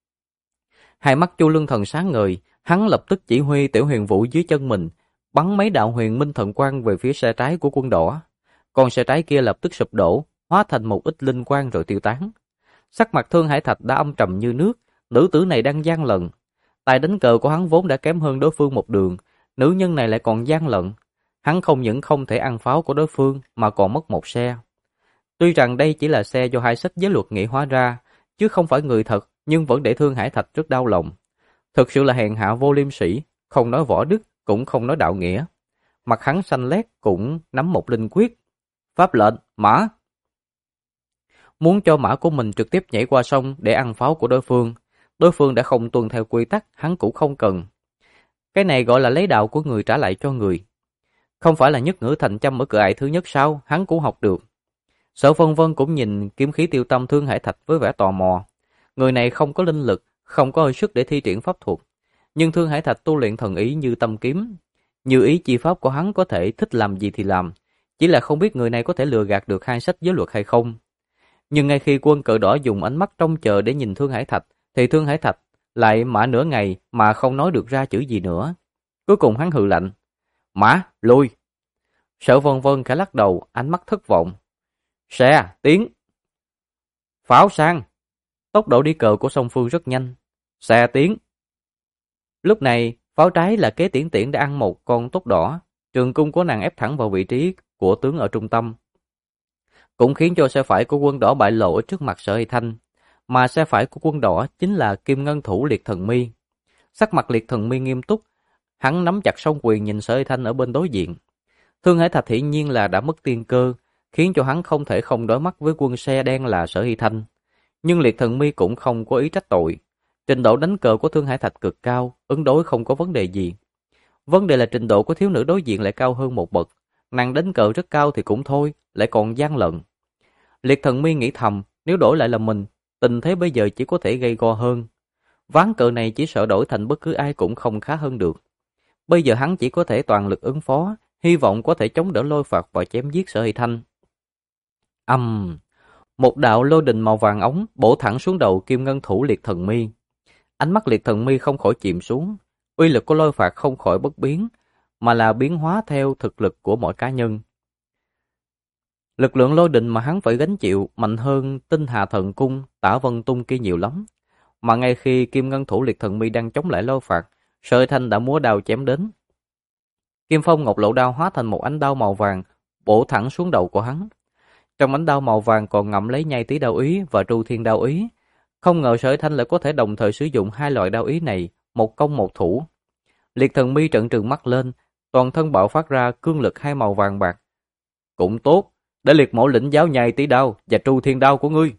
Hai mắt Chu Lương Thần sáng ngời, hắn lập tức chỉ huy Tiểu Huyền Vũ dưới chân mình, bắn mấy đạo huyền minh thần quang về phía xe trái của quân đỏ. Còn xe trái kia lập tức sụp đổ, hóa thành một ít linh quang rồi tiêu tán. Sắc mặt Thương Hải Thạch đã âm trầm như nước, nữ tử này đang gian lận. Tài đánh cờ của hắn vốn đã kém hơn đối phương một đường, nữ nhân này lại còn gian lận. Hắn không những không thể ăn pháo của đối phương mà còn mất một xe. Tuy rằng đây chỉ là xe do hai sách giới luật nghĩ hóa ra, chứ không phải người thật, nhưng vẫn để Thương Hải Thạch rất đau lòng. Thực sự là hèn hạ vô liêm sỉ, không nói võ đức, cũng không nói đạo nghĩa. Mặt hắn xanh lét cũng nắm một linh quyết. Pháp lệnh, mã! Muốn cho mã của mình trực tiếp nhảy qua sông để ăn pháo của đối phương. Đối phương đã không tuân theo quy tắc, hắn cũng không cần. Cái này gọi là lấy đạo của người trả lại cho người. Không phải là nhất ngữ thành châm ở cửa ải thứ nhất sao, hắn cũng học được. Sở Vân Vân cũng nhìn kiếm khí tiêu tâm Thương Hải Thạch với vẻ tò mò. Người này không có linh lực, không có hơi sức để thi triển pháp thuật. Nhưng Thương Hải Thạch tu luyện thần ý như tâm kiếm. Như ý chi pháp của hắn có thể thích làm gì thì làm. Chỉ là không biết người này có thể lừa gạt được hai sách giới luật hay không. Nhưng ngay khi quân cờ đỏ dùng ánh mắt trông chờ để nhìn Thương Hải Thạch, thì Thương Hải Thạch lại mã nửa ngày mà không nói được ra chữ gì nữa. Cuối cùng hắn hừ lạnh. Mã, lui! Sở Vân Vân khẽ lắc đầu, ánh mắt thất vọng. Xe, tiến! Pháo sang! Tốc độ đi cờ của song phương rất nhanh. Xe tiến! Lúc này, pháo trái là kế tiễn tiễn đã ăn một con tốt đỏ. Trường cung của nàng ép thẳng vào vị trí của tướng ở trung tâm. Cũng khiến cho xe phải của quân đỏ bại lộ ở trước mặt Sở Hy Thanh. Mà xe phải của quân đỏ chính là Kim Ngân Thủ Liệt Thần Mi. Sắc mặt Liệt Thần Mi nghiêm túc, hắn nắm chặt song quyền nhìn Sở Hy Thanh ở bên đối diện. Thương Hải Thạch hiển nhiên là đã mất tiên cơ, khiến cho hắn không thể không đối mắt với quân xe đen là Sở Hy Thanh. Nhưng Liệt Thần Mi cũng không có ý trách tội. Trình độ đánh cờ của Thương Hải Thạch cực cao, ứng đối không có vấn đề gì. Vấn đề là trình độ của thiếu nữ đối diện lại cao hơn một bậc. Nàng đánh cờ rất cao thì cũng thôi, lại còn gian lận. Liệt Thần Mi nghĩ thầm, nếu đổi lại là mình, tình thế bây giờ chỉ có thể gây go hơn. Ván cờ này chỉ sợ đổi thành bất cứ ai cũng không khá hơn được. Bây giờ hắn chỉ có thể toàn lực ứng phó, hy vọng có thể chống đỡ lôi phạt và chém giết Sở Hy Thanh. Một đạo lôi đình màu vàng ống bổ thẳng xuống đầu Kim Ngân Thủ Liệt Thần Mi. Ánh mắt Liệt Thần Mi không khỏi chìm xuống, uy lực của lôi phạt không khỏi bất biến, mà là biến hóa theo thực lực của mỗi cá nhân. Lực lượng lôi đình mà hắn phải gánh chịu mạnh hơn Tinh Hà Thần Cung, Tả Vân Tung kia nhiều lắm. mà ngay khi Kim Ngân thủ Liệt Thần Mi đang chống lại Lôi Phạt, Sở Thanh đã múa đao chém đến. Kim Phong Ngọc Lộ đao hóa thành một ánh đao màu vàng, bổ thẳng xuống đầu của hắn. Trong ánh đao màu vàng còn ngậm lấy Nhai Tí đao ý và Tru Thiên đao ý. Không ngờ Sở Thanh lại có thể đồng thời sử dụng hai loại đao ý này, một công một thủ. Liệt Thần Mi trợn trừng mắt lên, toàn thân bạo phát ra cương lực hai màu vàng bạc. Cũng tốt, để Liệt Mẫu lĩnh giáo Nhai Tí đao và Tru Thiên đao của ngươi.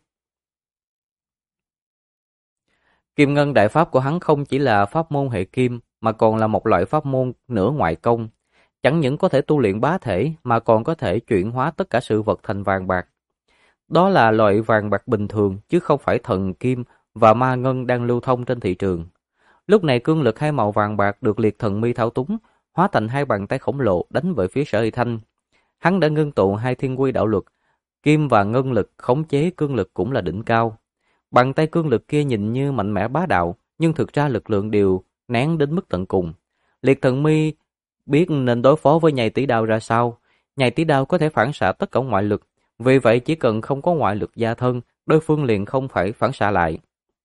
Kim Ngân đại pháp của hắn không chỉ là pháp môn hệ kim, mà còn là một loại pháp môn nửa ngoại công. Chẳng những có thể tu luyện bá thể, mà còn có thể chuyển hóa tất cả sự vật thành vàng bạc. Đó là loại vàng bạc bình thường, chứ không phải thần kim và ma ngân đang lưu thông trên thị trường. Lúc này cương lực hai màu vàng bạc được Liệt Thần Mi thao túng, hóa thành hai bàn tay khổng lồ đánh về phía Sở Hy Thanh. Hắn đã ngưng tụ hai thiên quy đạo luật, kim và ngân lực khống chế cương lực cũng là đỉnh cao. Bàn tay cương lực kia nhìn như mạnh mẽ bá đạo, nhưng thực ra lực lượng đều nén đến mức tận cùng. Liệt Thần Mi biết nên đối phó với Nhai Tí đao ra sao. Nhai Tí đao có thể phản xạ tất cả ngoại lực, vì vậy chỉ cần không có ngoại lực gia thân, đối phương liền không phải phản xạ lại.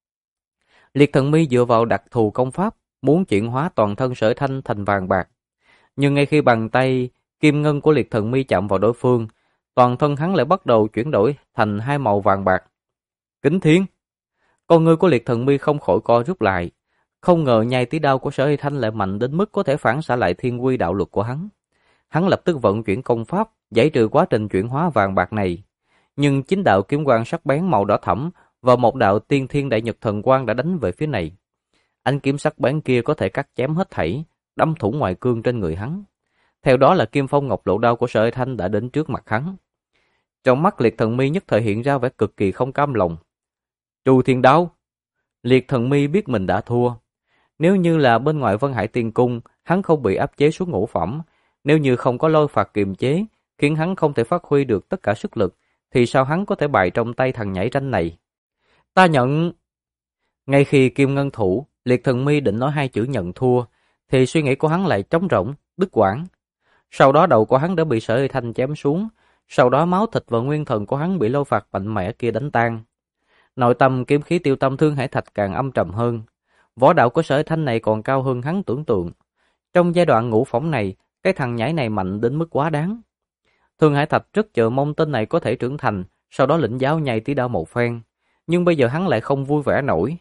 Liệt Thần Mi dựa vào đặc thù công pháp, muốn chuyển hóa toàn thân Sở Thanh thành vàng bạc. Nhưng ngay khi bàn tay kim ngân của Liệt Thần Mi chạm vào đối phương, toàn thân hắn lại bắt đầu chuyển đổi thành hai màu vàng bạc. Kính Thiên! Con ngươi của Liệt Thần Mi không khỏi co rút lại. Không ngờ Nhai Tí đao của Sở Hy Thanh lại mạnh đến mức có thể phản xạ lại thiên quy đạo luật của hắn. Hắn lập tức vận chuyển công pháp, giải trừ quá trình chuyển hóa vàng bạc này. Nhưng chính đạo kiếm quang sắc bén màu đỏ thẫm và một đạo tiên thiên đại nhật thần quang đã đánh về phía này. Ánh kiếm sắc bén kia có thể cắt chém hết thảy, đâm thủng ngoại cương trên người hắn. Theo đó là Kim Phong Ngọc Lộ đao của Sở Hy Thanh đã đến trước mặt hắn. Trong mắt Liệt Thần Mi nhất thời hiện ra vẻ cực kỳ không cam lòng. Tru Thiên đao! Liệt Thần Mi biết mình đã thua. Nếu như là bên ngoài Vân Hải Tiên Cung, hắn không bị áp chế xuống ngũ phẩm. Nếu như không có Lôi Phạt kiềm chế, khiến hắn không thể phát huy được tất cả sức lực, thì sao hắn có thể bại trong tay thằng nhảy ranh này? Ta nhận! Ngay khi Kim Ngân thủ, Liệt Thần Mi định nói hai chữ nhận thua, thì suy nghĩ của hắn lại trống rỗng, đứt quãng. Sau đó đầu của hắn đã bị Sở Hy Thanh chém xuống, sau đó máu thịt và nguyên thần của hắn bị Lôi Phạt mạnh mẽ kia đánh tan. Nội tâm kiếm khí tiêu tâm Thương Hải Thạch càng âm trầm hơn. Võ đạo của Sở Hy Thanh này còn cao hơn hắn tưởng tượng. Trong giai đoạn ngũ phỏng này, cái thằng nhãi này mạnh đến mức quá đáng. Thương Hải Thạch rất chờ mong tên này có thể trưởng thành, sau đó lĩnh giáo Nhai Tí đao một phen. Nhưng bây giờ hắn lại không vui vẻ nổi.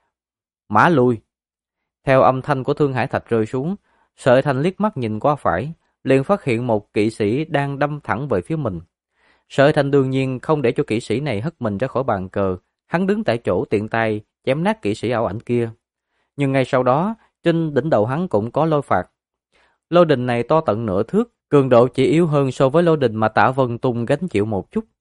Mã lui! Theo âm thanh của Thương Hải Thạch rơi xuống, Sở Hy Thanh liếc mắt nhìn qua phải, liền phát hiện một kỵ sĩ đang đâm thẳng về phía mình. Sở Hy Thanh đương nhiên không để cho kỵ sĩ này hất mình ra khỏi bàn cờ, hắn đứng tại chỗ tiện tay chém nát kỵ sĩ ảo ảnh kia. Nhưng ngay sau đó, trên đỉnh đầu hắn cũng có lôi phạt. Lôi đình này to tận nửa thước, cường độ chỉ yếu hơn so với lôi đình mà Tạ Vân Tung gánh chịu một chút.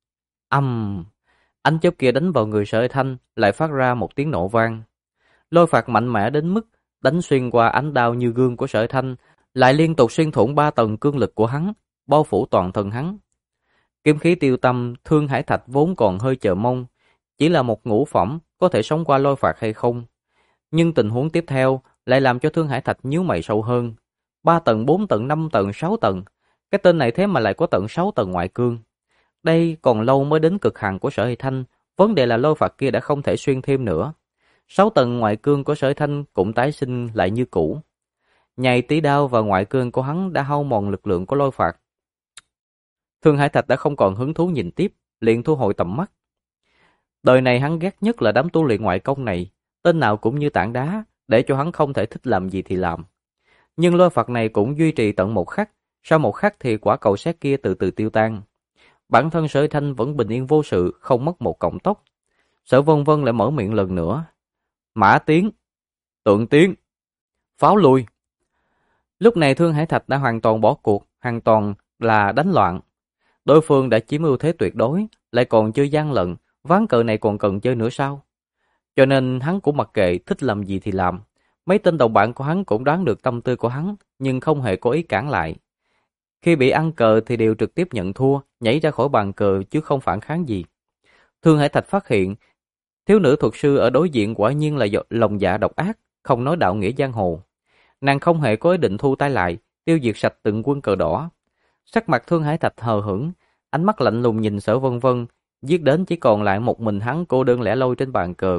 Ánh chớp kia đánh vào người Sở Hy Thanh, lại phát ra một tiếng nổ vang. Lôi phạt mạnh mẽ đến mức đánh xuyên qua ánh đao như gương của Sở Hy Thanh, lại liên tục xuyên thủng 3 tầng cương lực của hắn, bao phủ toàn thân hắn. Kiếm khí tiêu tâm, Thương Hải Thạch vốn còn hơi chờ mong, chỉ là một ngũ phẩm có thể sống qua lôi phạt hay không. Nhưng tình huống tiếp theo lại làm cho Thương Hải Thạch nhíu mày sâu hơn. 3 tầng, 4 tầng, 5 tầng, 6 tầng. Cái tên này thế mà lại có tận 6 tầng ngoại cương. Đây còn lâu mới đến cực hạn của Sở Hy Thanh, vấn đề là lôi phạt kia đã không thể xuyên thêm nữa. 6 tầng ngoại cương của Sở Hy Thanh cũng tái sinh lại như cũ. Nhai Tí đao và ngoại cương của hắn đã hao mòn lực lượng của lôi phạt. Thương Hải Thạch đã không còn hứng thú nhìn tiếp, liền thu hồi tầm mắt. Đời này hắn ghét nhất là đám tu luyện ngoại công này, tên nào cũng như tảng đá, để cho hắn không thể thích làm gì thì làm. Nhưng lôi phạt này cũng duy trì tận một khắc, sau một khắc thì quả cầu sét kia từ từ tiêu tan. Bản thân Sở Hy Thanh vẫn bình yên vô sự, không mất một cọng tóc. Sở Vân Vân lại mở miệng lần nữa. Mã tiến, Tượng tiến, pháo lui. Lúc này Thương Hải Thạch đã hoàn toàn bỏ cuộc, hoàn toàn là đánh loạn. Đối phương đã chiếm ưu thế tuyệt đối, lại còn chơi gian lận, ván cờ này còn cần chơi nữa sao? Cho nên hắn cũng mặc kệ, thích làm gì thì làm. Mấy tên đồng bạn của hắn cũng đoán được tâm tư của hắn, nhưng không hề có ý cản lại. Khi bị ăn cờ thì đều trực tiếp nhận thua, nhảy ra khỏi bàn cờ chứ không phản kháng gì. Thương Hải Thạch phát hiện, thiếu nữ thuật sư ở đối diện quả nhiên là lòng dạ độc ác, không nói đạo nghĩa giang hồ. Nàng không hề có ý định thu tay lại, tiêu diệt sạch từng quân cờ đỏ. Sắc mặt Thương Hải Thạch hờ hững, ánh mắt lạnh lùng nhìn Sở Vân Vân, giết đến chỉ còn lại một mình hắn cô đơn lẻ loi trên bàn cờ.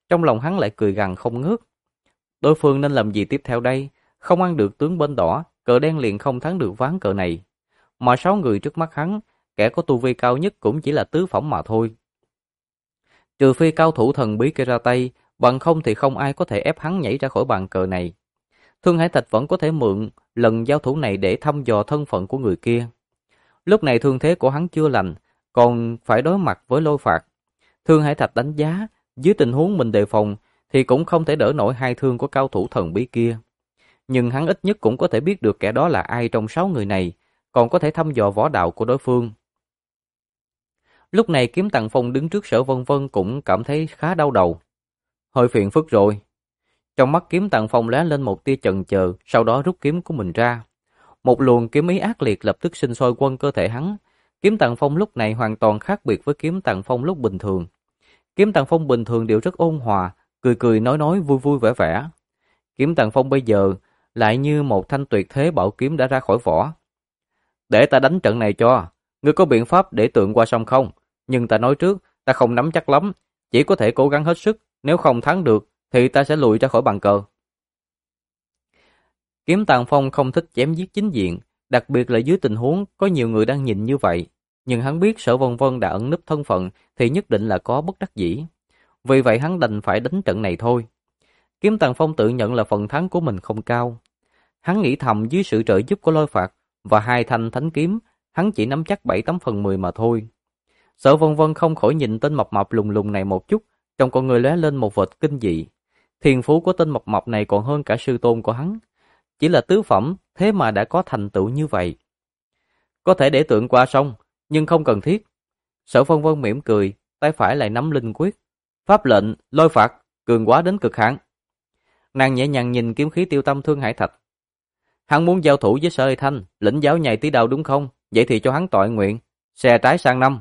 Trong lòng hắn lại cười gằn không ngớt. Đối phương nên làm gì tiếp theo đây? Không ăn được tướng bên đỏ, cờ đen liền không thắng được ván cờ này. Mà 6 người trước mắt hắn, kẻ có tu vi cao nhất cũng chỉ là tứ phẩm mà thôi. Trừ phi cao thủ thần bí kia ra tay, bằng không thì không ai có thể ép hắn nhảy ra khỏi bàn cờ này. Thương Hải Thạch vẫn có thể mượn lần giao thủ này để thăm dò thân phận của người kia. Lúc này thương thế của hắn chưa lành, còn phải đối mặt với Lôi Phạt. Thương Hải Thạch đánh giá, dưới tình huống mình đề phòng thì cũng không thể đỡ nổi hai thương của cao thủ thần bí kia. Nhưng hắn ít nhất cũng có thể biết được kẻ đó là ai trong 6 người này, còn có thể thăm dò võ đạo của đối phương. Lúc này Kiếm Tàng Phong đứng trước Sở Vân Vân cũng cảm thấy khá đau đầu. Hơi phiền phức rồi. Trong mắt Kiếm Tàng Phong lóe lên một tia chần chờ, sau đó rút kiếm của mình ra. Một luồng kiếm ý ác liệt lập tức sinh sôi quân cơ thể hắn. Kiếm Tàng Phong lúc này hoàn toàn khác biệt với Kiếm Tàng Phong lúc bình thường. Kiếm Tàng Phong bình thường đều rất ôn hòa, cười cười nói vui vui vẻ vẻ. Kiếm Tàng Phong bây giờ lại như một thanh tuyệt thế bảo kiếm đã ra khỏi vỏ. Để ta đánh trận này cho, ngươi có biện pháp để tượng qua sông không? Nhưng ta nói trước, ta không nắm chắc lắm, chỉ có thể cố gắng hết sức, nếu không thắng được thì ta sẽ lùi ra khỏi bàn cờ. Kiếm Tàng Phong không thích chém giết chính diện, đặc biệt là dưới tình huống có nhiều người đang nhìn như vậy. Nhưng hắn biết Sở Vân Vân đã ẩn núp thân phận thì nhất định là có bất đắc dĩ. Vì vậy hắn đành phải đánh trận này thôi. Kiếm Tàng Phong tự nhận là phần thắng của mình không cao. Hắn nghĩ thầm dưới sự trợ giúp của Lôi Phạt và hai thanh thánh kiếm, hắn chỉ nắm chắc 7/8/10 mà thôi. Sở Vân Vân không khỏi nhìn tên mập mạp lùng lùng này một chút, trong con người lóe lên một vệt kinh dị. Thiên phú của tên mập mạp này còn hơn cả sư tôn của hắn. Chỉ là tứ phẩm, thế mà đã có thành tựu như vậy. Có thể để tượng qua sông, nhưng không cần thiết. Sở Vân Vân mỉm cười, tay phải lại nắm linh quyết. Pháp lệnh, Lôi Phạt, cường quá đến cực hạn. Nàng nhẹ nhàng nhìn kiếm khí tiêu tâm Thương Hải Thạch. Hắn muốn giao thủ với Sở Lệ Thanh, lĩnh giáo nhảy tí đao đúng không? Vậy thì cho hắn toại nguyện, xè trái sang năm.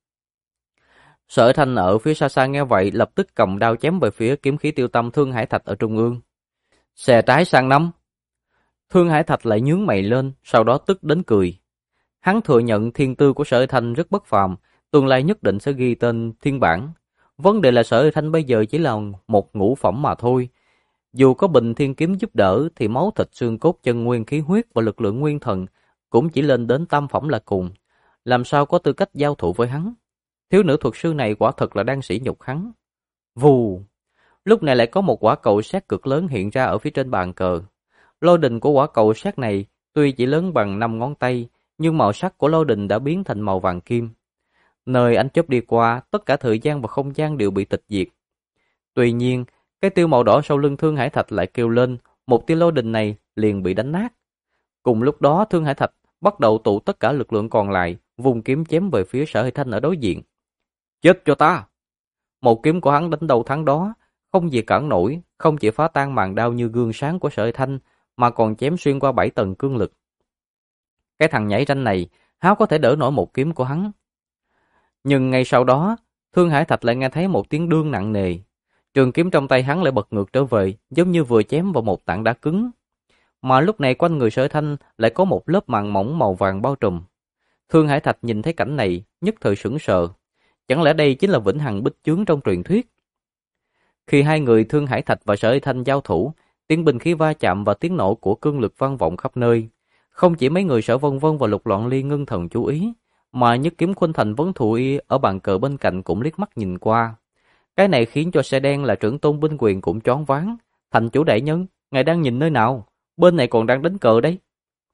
Sở Lệ Thanh ở phía xa xa nghe vậy, lập tức cầm đao chém về phía kiếm khí tiêu tâm Thương Hải Thạch ở trung ương. Xè trái sang năm. Thương Hải Thạch lại nhướng mày lên, sau đó tức đến cười. Hắn thừa nhận thiên tư của Sở Lệ Thanh rất bất phàm, tương lai nhất định sẽ ghi tên thiên bản. Vấn đề là Sở Lệ Thanh bây giờ chỉ là một ngũ phẩm mà thôi. Dù có Bình Thiên Kiếm giúp đỡ thì máu thịt xương cốt chân nguyên khí huyết và lực lượng nguyên thần cũng chỉ lên đến tam phẩm là cùng. Làm sao có tư cách giao thủ với hắn? Thiếu nữ thuật sư này quả thật là đang sỉ nhục hắn. Vù! Lúc này lại có một quả cầu sét cực lớn hiện ra ở phía trên bàn cờ. Lôi đình của quả cầu sét này tuy chỉ lớn bằng 5 ngón tay, nhưng màu sắc của lôi đình đã biến thành màu vàng kim. Nơi ánh chớp đi qua, tất cả thời gian và không gian đều bị tịch diệt. Tuy nhiên, cái tiêu màu đỏ sau lưng Thương Hải Thạch lại kêu lên, một tia lôi đình này liền bị đánh nát. Cùng lúc đó, Thương Hải Thạch bắt đầu tụ tất cả lực lượng còn lại, vùng kiếm chém về phía Sở Hải Thanh ở đối diện. Chết cho ta! Một kiếm của hắn đánh đầu thắng đó, không gì cản nổi, không chỉ phá tan màn đao như gương sáng của Sở Hải Thanh, mà còn chém xuyên qua 7 tầng cương lực. Cái thằng nhảy ranh này, háo có thể đỡ nổi một kiếm của hắn. Nhưng ngay sau đó, Thương Hải Thạch lại nghe thấy một tiếng đương nặng nề. Trường kiếm trong tay hắn lại bật ngược trở về, giống như vừa chém vào một tảng đá cứng. Mà lúc này quanh người Sở Thanh lại có một lớp màng mỏng màu vàng bao trùm. Thương Hải Thạch nhìn thấy cảnh này, nhất thời sửng sờ. Chẳng lẽ đây chính là vĩnh hằng bích chướng trong truyền thuyết? Khi hai người Thương Hải Thạch và Sở Thanh giao thủ, tiếng binh khí va chạm và tiếng nổ của cương lực vang vọng khắp nơi. Không chỉ mấy người Sở Vân Vân và Lục Loạn Ly ngưng thần chú ý, mà Nhất Kiếm Khuynh Thành Vấn Thù Y ở bàn cờ bên cạnh cũng liếc mắt nhìn qua. Cái này khiến cho xe đen là trưởng tôn binh quyền cũng choáng váng. Thành chủ đại nhân, ngài đang nhìn nơi nào? Bên này còn đang đánh cờ đấy.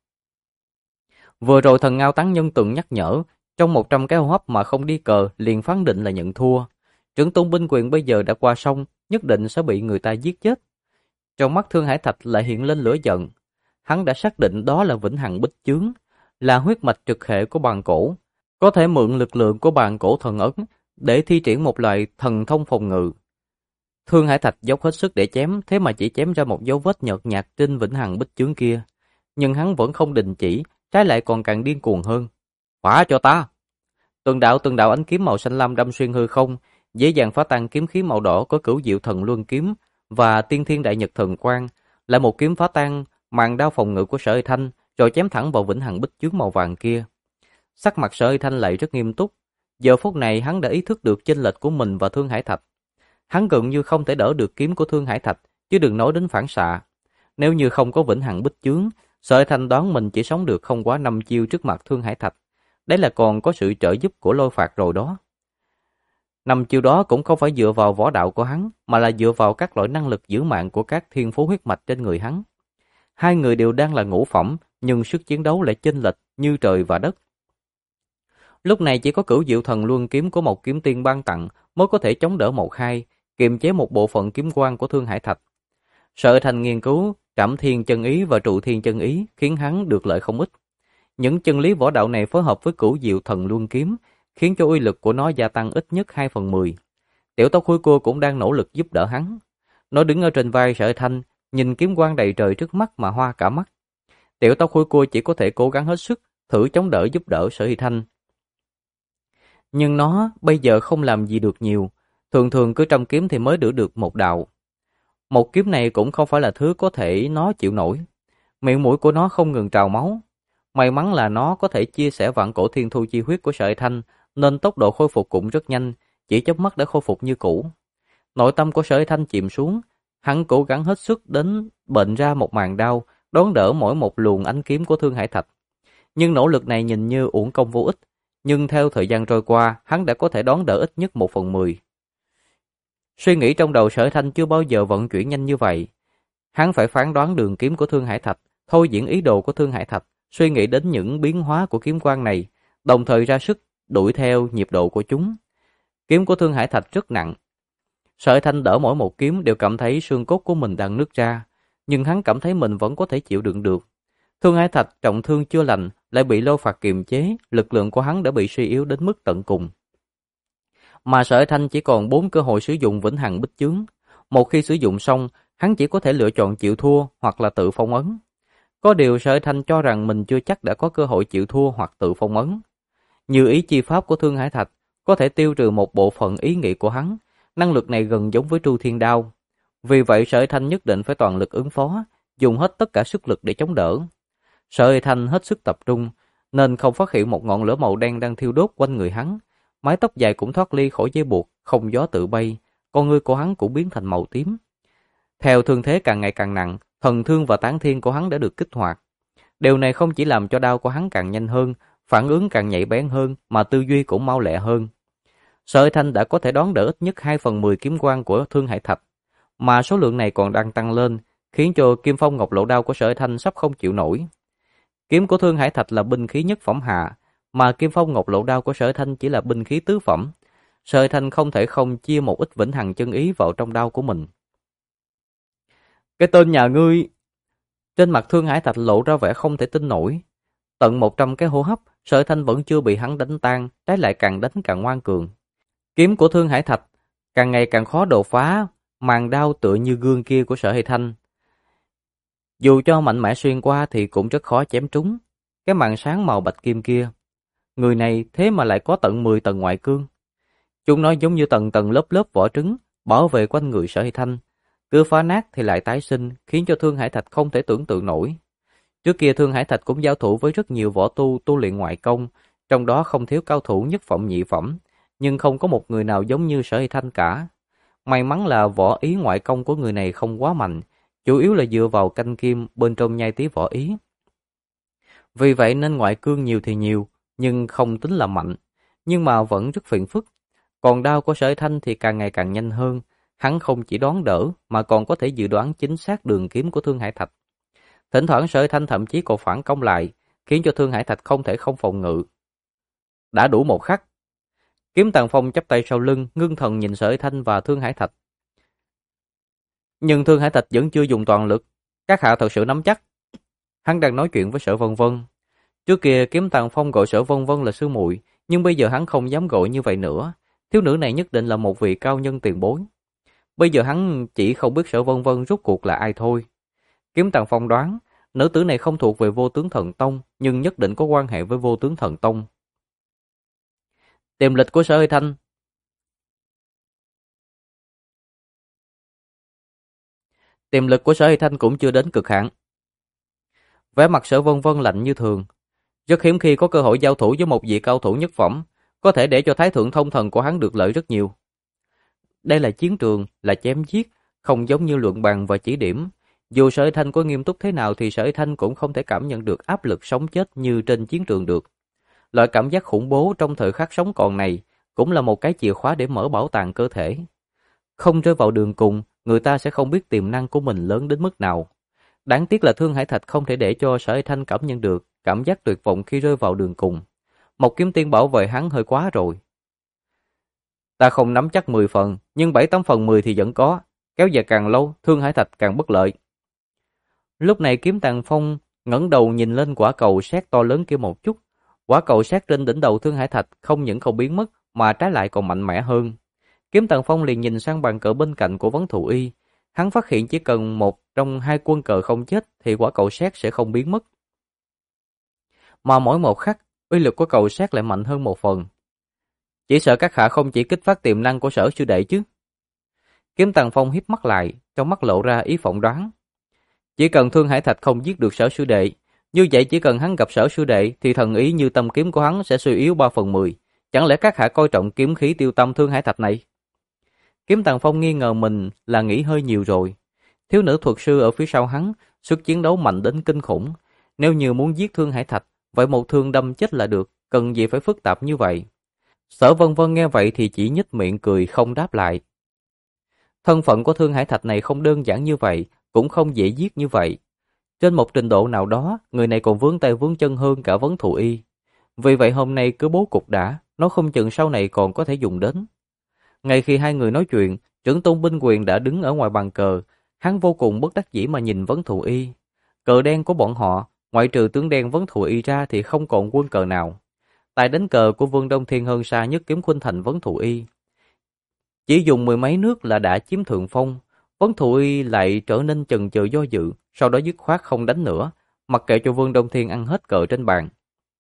Vừa rồi thần Ngao Tán Nhân từng nhắc nhở, trong 100 cái hô hấp mà không đi cờ liền phán định là nhận thua. Trưởng tôn binh quyền bây giờ đã qua sông, nhất định sẽ bị người ta giết chết. Trong mắt Thương Hải Thạch lại hiện lên lửa giận. Hắn đã xác định đó là vĩnh hằng bích chướng, là huyết mạch trực hệ của bàn cổ, có thể mượn lực lượng của bàn cổ thần ấn để thi triển một loại thần thông phòng ngự. Thương Hải Thạch dốc hết sức để chém, thế mà chỉ chém ra một dấu vết nhợt nhạt trên vĩnh hằng bích chướng kia. Nhưng hắn vẫn không đình chỉ, trái lại còn càng điên cuồng hơn. Phá cho ta! Từng đạo ánh kiếm màu xanh lam đâm xuyên hư không, dễ dàng phá tan kiếm khí màu đỏ có Cửu Diệu Thần Luân kiếm và Tiên Thiên Đại Nhật Thần Quang, lại một kiếm phá tan màn đao phòng ngự của Sở Ly Thanh, rồi chém thẳng vào vĩnh hằng bích chướng màu vàng kia. Sắc mặt Sở Ly Thanh lại rất nghiêm túc. Giờ phút này hắn đã ý thức được chênh lệch của mình và Thương Hải Thạch. hắn gần như không thể đỡ được kiếm của Thương Hải Thạch, chứ đừng nói đến phản xạ. Nếu như không có vĩnh hằng bích chướng, Sở Thanh đoán mình chỉ sống được không quá 5 chiêu trước mặt Thương Hải Thạch. Đấy là còn có sự trợ giúp của lôi phạt rồi đó. 5 chiêu đó cũng không phải dựa vào võ đạo của hắn, mà là dựa vào các loại năng lực giữ mạng của các thiên phú huyết mạch trên người hắn. Hai người đều đang là ngũ phẩm, nhưng sức chiến đấu lại chênh lệch như trời và đất. Lúc này chỉ có Cửu Diệu Thần Luân kiếm của Mộc Kiếm Tiên ban tặng mới có thể chống đỡ một hai, kiềm chế một bộ phận kiếm quang của Thương Hải Thạch. Sở Thành nghiên cứu Trảm Thiên Chân Ý và Trụ Thiên Chân Ý khiến hắn được lợi không ít. Những chân lý võ đạo này phối hợp với Cửu Diệu Thần Luân kiếm, khiến cho uy lực của nó gia tăng ít nhất 2/10. Tiểu Tóc Khôi Cua cũng đang nỗ lực giúp đỡ hắn. Nó đứng ở trên vai Sở Thanh, nhìn kiếm quang đầy trời trước mắt mà hoa cả mắt. Tiểu Tóc Khôi Cua chỉ có thể cố gắng hết sức thử chống đỡ giúp đỡ Sở Hy Thanh. Nhưng nó bây giờ không làm gì được nhiều, thường thường cứ trăm kiếm thì mới đỡ được một đạo. Một kiếm này cũng không phải là thứ có thể nó chịu nổi. Miệng mũi của nó không ngừng trào máu. May mắn là nó có thể chia sẻ vạn cổ thiên thu chi huyết của Sở Hy Thanh, nên tốc độ khôi phục cũng rất nhanh, chỉ chớp mắt đã khôi phục như cũ. Nội tâm của Sở Hy Thanh chìm xuống, hắn cố gắng hết sức đến bệnh ra một màn đau, đón đỡ mỗi một luồng ánh kiếm của Thương Hải Thạch. Nhưng nỗ lực này nhìn như uổng công vô ích, nhưng theo thời gian trôi qua, hắn đã có thể đón đỡ ít nhất 1/10. Suy nghĩ trong đầu Sở Thanh chưa bao giờ vận chuyển nhanh như vậy. Hắn phải phán đoán đường kiếm của Thương Hải Thạch, thôi diễn ý đồ của Thương Hải Thạch, suy nghĩ đến những biến hóa của kiếm quang này, đồng thời ra sức đuổi theo nhịp độ của chúng. Kiếm của Thương Hải Thạch rất nặng. Sở Thanh đỡ mỗi một kiếm đều cảm thấy xương cốt của mình đang nứt ra, nhưng hắn cảm thấy mình vẫn có thể chịu đựng được. Thương Hải Thạch trọng thương chưa lành, lại bị lôi phạt kiềm chế, lực lượng của hắn đã bị suy yếu đến mức tận cùng. Mà Sở Thanh chỉ còn 4 cơ hội sử dụng vĩnh hằng bích chướng. Một khi sử dụng xong, hắn chỉ có thể lựa chọn chịu thua hoặc là tự phong ấn. Có điều Sở Thanh cho rằng mình chưa chắc đã có cơ hội chịu thua hoặc tự phong ấn. Như ý chi pháp của Thương Hải Thạch có thể tiêu trừ một bộ phận ý nghĩ của hắn, năng lực này gần giống với Tru Thiên Đao. Vì vậy Sở Thanh nhất định phải toàn lực ứng phó, dùng hết tất cả sức lực để chống đỡ. Sở Thanh hết sức tập trung, nên không phát hiện một ngọn lửa màu đen đang thiêu đốt quanh người hắn. Mái tóc dài cũng thoát ly khỏi dây buộc, không gió tự bay, con ngươi của hắn cũng biến thành màu tím. Theo thương thế càng ngày càng nặng, thần thương và tán thiên của hắn đã được kích hoạt. Điều này không chỉ làm cho đao của hắn càng nhanh hơn, phản ứng càng nhạy bén hơn, mà tư duy cũng mau lẹ hơn. Sở Thanh đã có thể đón đỡ ít nhất 2/10 kiếm quang của Thương Hải Thạch, mà số lượng này còn đang tăng lên, khiến cho Kim Phong Ngọc Lộ Đao của Sở Thanh sắp không chịu nổi. Kiếm của Thương Hải Thạch là binh khí nhất phẩm hạ, mà Kim Phong Ngọc Lộ Đao của Sở Thanh chỉ là binh khí tứ phẩm. Sở Thanh không thể không chia một ít vĩnh hằng chân ý vào trong đao của mình. Cái tên nhà ngươi! Trên mặt Thương Hải Thạch lộ ra vẻ không thể tin nổi. Tận 100 cái hô hấp, Sở Thanh vẫn chưa bị hắn đánh tan, trái lại càng đánh càng ngoan cường. Kiếm của Thương Hải Thạch càng ngày càng khó đột phá, màn đao tựa như gương kia của Sở Thanh. Dù cho mạnh mẽ xuyên qua thì cũng rất khó chém trúng. Cái màn sáng màu bạch kim kia, người này thế mà lại có tận 10 tầng ngoại cương. Chúng nó giống như tầng tầng lớp lớp vỏ trứng, bảo vệ quanh người Sở Thanh. Cứ phá nát thì lại tái sinh, khiến cho Thương Hải Thạch không thể tưởng tượng nổi. Trước kia Thương Hải Thạch cũng giao thủ với rất nhiều võ tu luyện ngoại công, trong đó không thiếu cao thủ nhất phẩm nhị phẩm, nhưng không có một người nào giống như Sở Thanh cả. May mắn là võ ý ngoại công của người này không quá mạnh, chủ yếu là dựa vào canh kim bên trong nhai tí võ ý. Vì vậy nên ngoại cương nhiều thì nhiều, nhưng không tính là mạnh, nhưng mà vẫn rất phiền phức. Còn đao của Sở Thanh thì càng ngày càng nhanh hơn, hắn không chỉ đoán đỡ mà còn có thể dự đoán chính xác đường kiếm của Thương Hải Thạch. Thỉnh thoảng Sở Thanh thậm chí còn phản công lại, khiến cho Thương Hải Thạch không thể không phòng ngự. Đã đủ một khắc. Kiếm Tàn Phong chắp tay sau lưng, ngưng thần nhìn Sở Thanh và Thương Hải Thạch. Nhưng Thương Hải Thạch vẫn chưa dùng toàn lực, các hạ thật sự nắm chắc. Hắn đang nói chuyện với Sở Vân Vân. Trước kia Kiếm Tàn Phong gọi Sở Vân Vân là sư muội, nhưng bây giờ hắn không dám gọi như vậy nữa. Thiếu nữ này nhất định là một vị cao nhân tiền bối. Bây giờ hắn chỉ không biết Sở Vân Vân rốt cuộc là ai thôi. Kiếm Tàn Phong đoán, nữ tử này không thuộc về Vô Tướng Thần Tông, nhưng nhất định có quan hệ với Vô Tướng Thần Tông. Tiềm lực của Sở Thanh. Tiềm lực của Sở Thanh cũng chưa đến cực hạn. Vẻ mặt Sở Vân Vân lạnh như thường. Rất hiếm khi có cơ hội giao thủ với một vị cao thủ nhất phẩm, có thể để cho Thái Thượng Thông Thần của hắn được lợi rất nhiều. Đây là chiến trường, là chém giết, không giống như luận bàn và chỉ điểm. Dù Sở Hy Thanh có nghiêm túc thế nào thì Sở Hy Thanh cũng không thể cảm nhận được áp lực sống chết như trên chiến trường được. Loại cảm giác khủng bố trong thời khắc sống còn này cũng là một cái chìa khóa để mở bảo tàng cơ thể. Không rơi vào đường cùng, người ta sẽ không biết tiềm năng của mình lớn đến mức nào. Đáng tiếc là Thương Hải Thạch không thể để cho Sở Hy Thanh cảm nhận được cảm giác tuyệt vọng khi rơi vào đường cùng. Một kiếm tiên bảo vệ hắn hơi quá rồi. Ta không nắm chắc 10 phần, nhưng 7-8 phần 10 thì vẫn có. Kéo dài càng lâu, Thương Hải Thạch càng bất lợi. Lúc này Kiếm Tàng Phong ngẩng đầu nhìn lên quả cầu sét to lớn kia một chút. Quả cầu sét trên đỉnh đầu Thương Hải Thạch không những không biến mất mà trái lại còn mạnh mẽ hơn. Kiếm Tàng Phong liền nhìn sang bàn cờ bên cạnh của Vấn Thụ Y. Hắn phát hiện chỉ cần một trong hai quân cờ không chết thì quả cầu sét sẽ không biến mất. Mà mỗi một khắc, uy lực của cầu sét lại mạnh hơn một phần. Chỉ sợ các hạ không chỉ kích phát tiềm năng của Sở sư đệ chứ. Kiếm Tàng Phong híp mắt lại, trong mắt lộ ra ý phỏng đoán. Chỉ cần Thương Hải Thạch không giết được Sở sư đệ, như vậy chỉ cần hắn gặp Sở sư đệ thì thần ý như tâm kiếm của hắn sẽ suy yếu 3 phần 10. Chẳng lẽ các hạ coi trọng kiếm khí tiêu tâm Thương Hải Thạch này? Kiếm Tàng Phong nghi ngờ mình là nghĩ hơi nhiều rồi. Thiếu nữ thuật sư ở phía sau hắn, sức chiến đấu mạnh đến kinh khủng. Nếu như muốn giết Thương Hải Thạch, vậy một thương đâm chết là được, cần gì phải phức tạp như vậy? Sở Vân Vân nghe vậy thì chỉ nhếch miệng cười không đáp lại. Thân phận của Thương Hải Thạch này không đơn giản như vậy, cũng không dễ giết như vậy. Trên một trình độ nào đó, người này còn vướng tay vướng chân hơn cả Vấn Thụ Y. Vì vậy hôm nay cứ bố cục đã, nó không chừng sau này còn có thể dùng đến. Ngay khi hai người nói chuyện, trưởng tôn binh quyền đã đứng ở ngoài bàn cờ, hắn vô cùng bất đắc dĩ mà nhìn Vấn Thụ Y. Cờ đen của bọn họ, ngoại trừ tướng đen Vấn Thụ Y ra thì không còn quân cờ nào. Tài đánh cờ của Vương Đông Thiên hơn xa Nhất Kiếm Khuynh Thành Vấn Thụ Y. Chỉ dùng mười mấy nước là đã chiếm thượng phong, Vấn Thụ Y lại trở nên chần chừ do dự, sau đó dứt khoát không đánh nữa, mặc kệ cho Vương Đông Thiên ăn hết cờ trên bàn.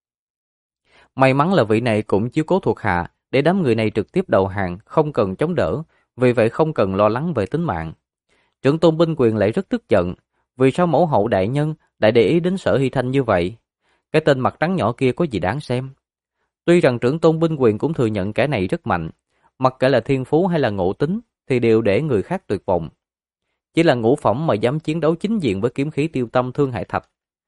May mắn là vị này cũng chiếu cố thuộc hạ, để đám người này trực tiếp đầu hàng, không cần chống đỡ, vì vậy không cần lo lắng về tính mạng. Trưởng tôn binh quyền lại rất tức giận, vì sao mẫu hậu đại nhân lại để ý đến Sở Hy Thanh như vậy? Cái tên mặt trắng nhỏ kia có gì đáng xem? Tuy rằng trưởng tôn binh quyền cũng thừa nhận kẻ này rất mạnh, mặc kệ là thiên phú hay là ngộ tính thì đều để người khác tuyệt vọng. Chỉ là ngũ phẩm mà dám chiến đấu chính diện với kiếm khí tiêu tâm Thương Hải Thạch.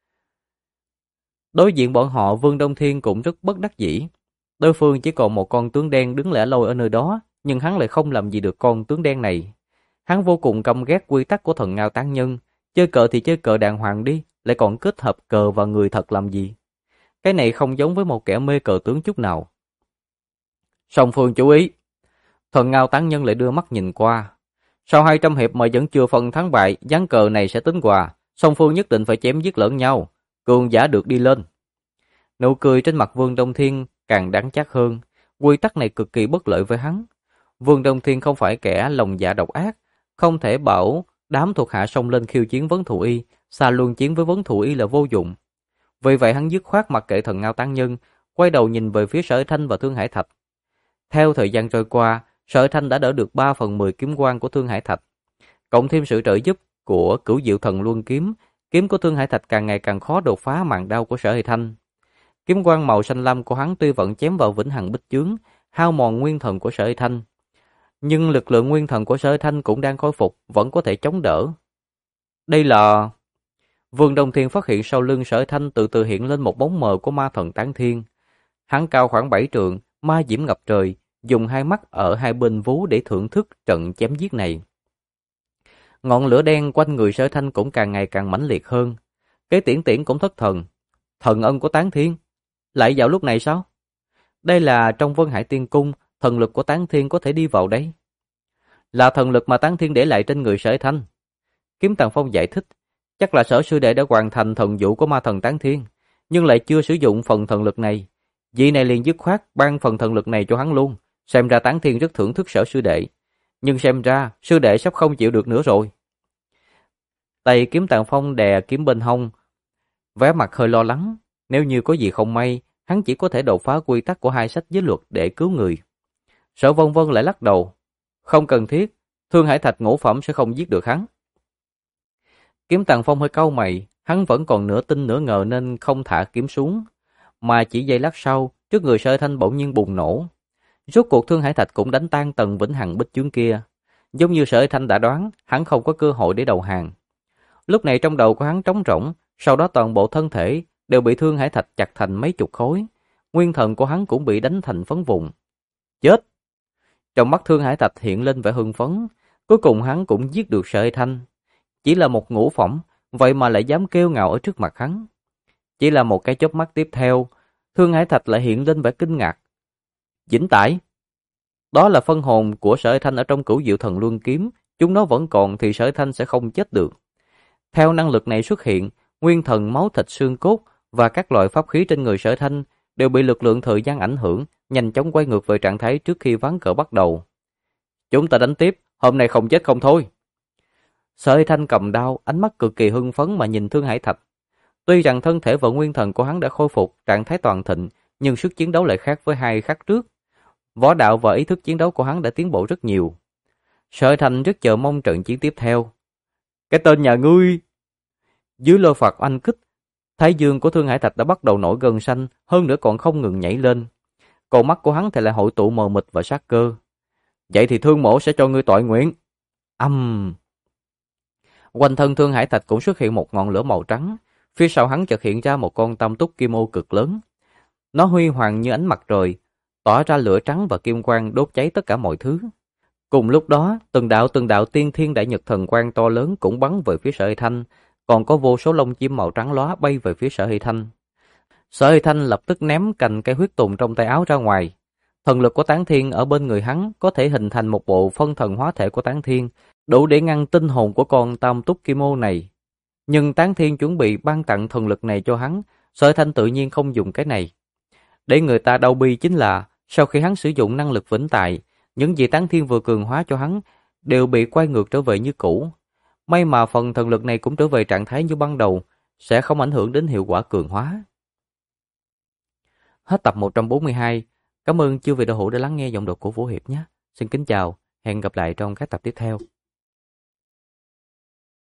Đối diện bọn họ, Vương Đông Thiên cũng rất bất đắc dĩ. Đối phương chỉ còn một con tướng đen đứng lẻ loi ở nơi đó, nhưng hắn lại không làm gì được con tướng đen này. Hắn vô cùng căm ghét quy tắc của thần Ngao Tán Nhân, chơi cờ thì chơi cờ đàng hoàng đi, lại còn kết hợp cờ và người thật làm gì? Cái này không giống với một kẻ mê cờ tướng chút nào. Song phương chú ý. Thần Ngao Tán Nhân lại đưa mắt nhìn qua. Sau 200 hiệp mà vẫn chưa phân thắng bại, ván cờ này sẽ tính quà. Song phương nhất định phải chém giết lẫn nhau. Cường giả được đi lên. Nụ cười trên mặt Vương Đông Thiên càng đáng chắc hơn. Quy tắc này cực kỳ bất lợi với hắn. Vương Đông Thiên không phải kẻ lòng dạ độc ác, không thể bảo đám thuộc hạ xông lên khiêu chiến Vấn Thụ Y, xa luân chiến với Vấn Thụ Y là vô dụng. Vì vậy hắn dứt khoát mặc kệ thần Ngao Tán Nhân, quay đầu nhìn về phía Sở Thanh và Thương Hải Thạch. Theo thời gian trôi qua, Sở Thanh đã đỡ được 3 phần 10 kiếm quang của Thương Hải Thạch, cộng thêm sự trợ giúp của Cửu Diệu Thần Luân kiếm, kiếm của Thương Hải Thạch càng ngày càng khó đột phá màn đao của Sở Thanh. Kiếm quang màu xanh lam của hắn tuy vẫn chém vào vĩnh hằng bích chướng, hao mòn nguyên thần của Sở Thanh, nhưng lực lượng nguyên thần của Sở Thanh cũng đang khôi phục, vẫn có thể chống đỡ. Đây là... Vương Đông Thiên phát hiện sau lưng Sở Thanh từ từ hiện lên một bóng mờ của ma thần Tán Thiên. Hắn cao khoảng 7 trượng, ma diễm ngập trời, dùng hai mắt ở hai bên vú để thưởng thức trận chém giết này. Ngọn lửa đen quanh người Sở Thanh cũng càng ngày càng mãnh liệt hơn. Cái tiễn tiễn cũng thất thần. Thần ân của Tán Thiên. Lại vào lúc này sao? Đây là trong Vân Hải Tiên Cung, thần lực của Tán Thiên có thể đi vào đấy. Là thần lực mà Tán Thiên để lại trên người Sở Thanh. Kiếm Tàng Phong giải thích. Chắc là Sở sư đệ đã hoàn thành thần vụ của ma thần Tán Thiên, nhưng lại chưa sử dụng phần thần lực này. Vị này liền dứt khoát ban phần thần lực này cho hắn luôn. Xem ra Tán Thiên rất thưởng thức Sở sư đệ. Nhưng xem ra sư đệ sắp không chịu được nữa rồi. Tay Kiếm Tàng Phong đè kiếm bên hông, vẻ mặt hơi lo lắng. Nếu như có gì không may, hắn chỉ có thể đột phá quy tắc của hai sách giới luật để cứu người. Sở Vân Vân lại lắc đầu. Không cần thiết, Thương Hải Thạch ngũ phẩm sẽ không giết được hắn. Kiếm Tàng Phong hơi cau mày, hắn vẫn còn nửa tin nửa ngờ nên không thả kiếm xuống. Mà chỉ giây lát sau, trước người Sở Thanh bỗng nhiên bùng nổ. Rốt cuộc Thương Hải Thạch cũng đánh tan tầng vĩnh hằng bích chướng kia. Giống như Sở Hải Thanh đã đoán, hắn không có cơ hội để đầu hàng. Lúc này trong đầu của hắn trống rỗng, sau đó toàn bộ thân thể đều bị Thương Hải Thạch chặt thành mấy chục khối. Nguyên thần của hắn cũng bị đánh thành phấn vụn. Chết! Trong mắt Thương Hải Thạch hiện lên vẻ hưng phấn. Cuối cùng hắn cũng giết được Sở Hải Thanh. Chỉ là một ngũ phẩm, vậy mà lại dám kêu ngạo ở trước mặt hắn. Chỉ là một cái chớp mắt tiếp theo, Thương Hải Thạch lại hiện lên vẻ kinh ngạc. Dĩnh tải! Đó là phân hồn của Sở Hải Thanh ở trong Cửu Diệu Thần Luân Kiếm. Chúng nó vẫn còn thì Sở Hải Thanh sẽ không chết được. Theo năng lực này xuất hiện, nguyên thần, máu thịt, xương cốt và các loại pháp khí trên người Sở Hải Thanh đều bị lực lượng thời gian ảnh hưởng, nhanh chóng quay ngược về trạng thái trước khi ván cờ bắt đầu. Chúng ta đánh tiếp, hôm nay không chết không thôi. Sở Hải Thanh cầm đao, ánh mắt cực kỳ hưng phấn mà nhìn Thương Hải Thạch. Tuy rằng thân thể và nguyên thần của hắn đã khôi phục trạng thái toàn thịnh, nhưng sức chiến đấu lại khác với hai khắc trước. Võ đạo và ý thức chiến đấu của hắn đã tiến bộ rất nhiều. Sở Hải Thanh rất chờ mong trận chiến tiếp theo. Cái tên nhà ngươi! Dưới lôi phạt oanh kích, thái dương của Thương Hải Thạch đã bắt đầu nổi gân xanh, hơn nữa còn không ngừng nhảy lên. Còn mắt của hắn thì lại hội tụ mờ mịt và sát cơ. Vậy thì Thương mỗ sẽ cho ngươi toại nguyện. Quanh thân Thương Hải Thạch cũng xuất hiện một ngọn lửa màu trắng. Phía sau hắn chợt hiện ra một con tam túc kim ô cực lớn. Nó huy hoàng như ánh mặt trời, tỏa ra lửa trắng và kim quang đốt cháy tất cả mọi thứ. Cùng lúc đó, từng đạo tiên thiên đại nhật thần quang to lớn cũng bắn về phía Sở Hải Thanh, còn có vô số lông chim màu trắng lóa bay về phía Sở Hải Thanh. Sở Hải Thanh lập tức ném cành cây huyết tùng trong tay áo ra ngoài. Thần lực của Tán Thiên ở bên người hắn có thể hình thành một bộ phân thần hóa thể của Tán Thiên, đủ để ngăn tinh hồn của con tam túc kim ô này. Nhưng Tán Thiên chuẩn bị ban tặng thần lực này cho hắn, Sở Hải Thanh tự nhiên không dùng cái này. Để người ta đau bi chính là, sau khi hắn sử dụng năng lực vĩnh tại, những gì Tán Thiên vừa cường hóa cho hắn đều bị quay ngược trở về như cũ. May mà phần thần lực này cũng trở về trạng thái như ban đầu, sẽ không ảnh hưởng đến hiệu quả cường hóa. Hết tập 142. Cảm ơn chư vị đạo hữu đã lắng nghe giọng đọc của Vũ Hiệp nhé. Xin kính chào, hẹn gặp lại trong các tập tiếp theo.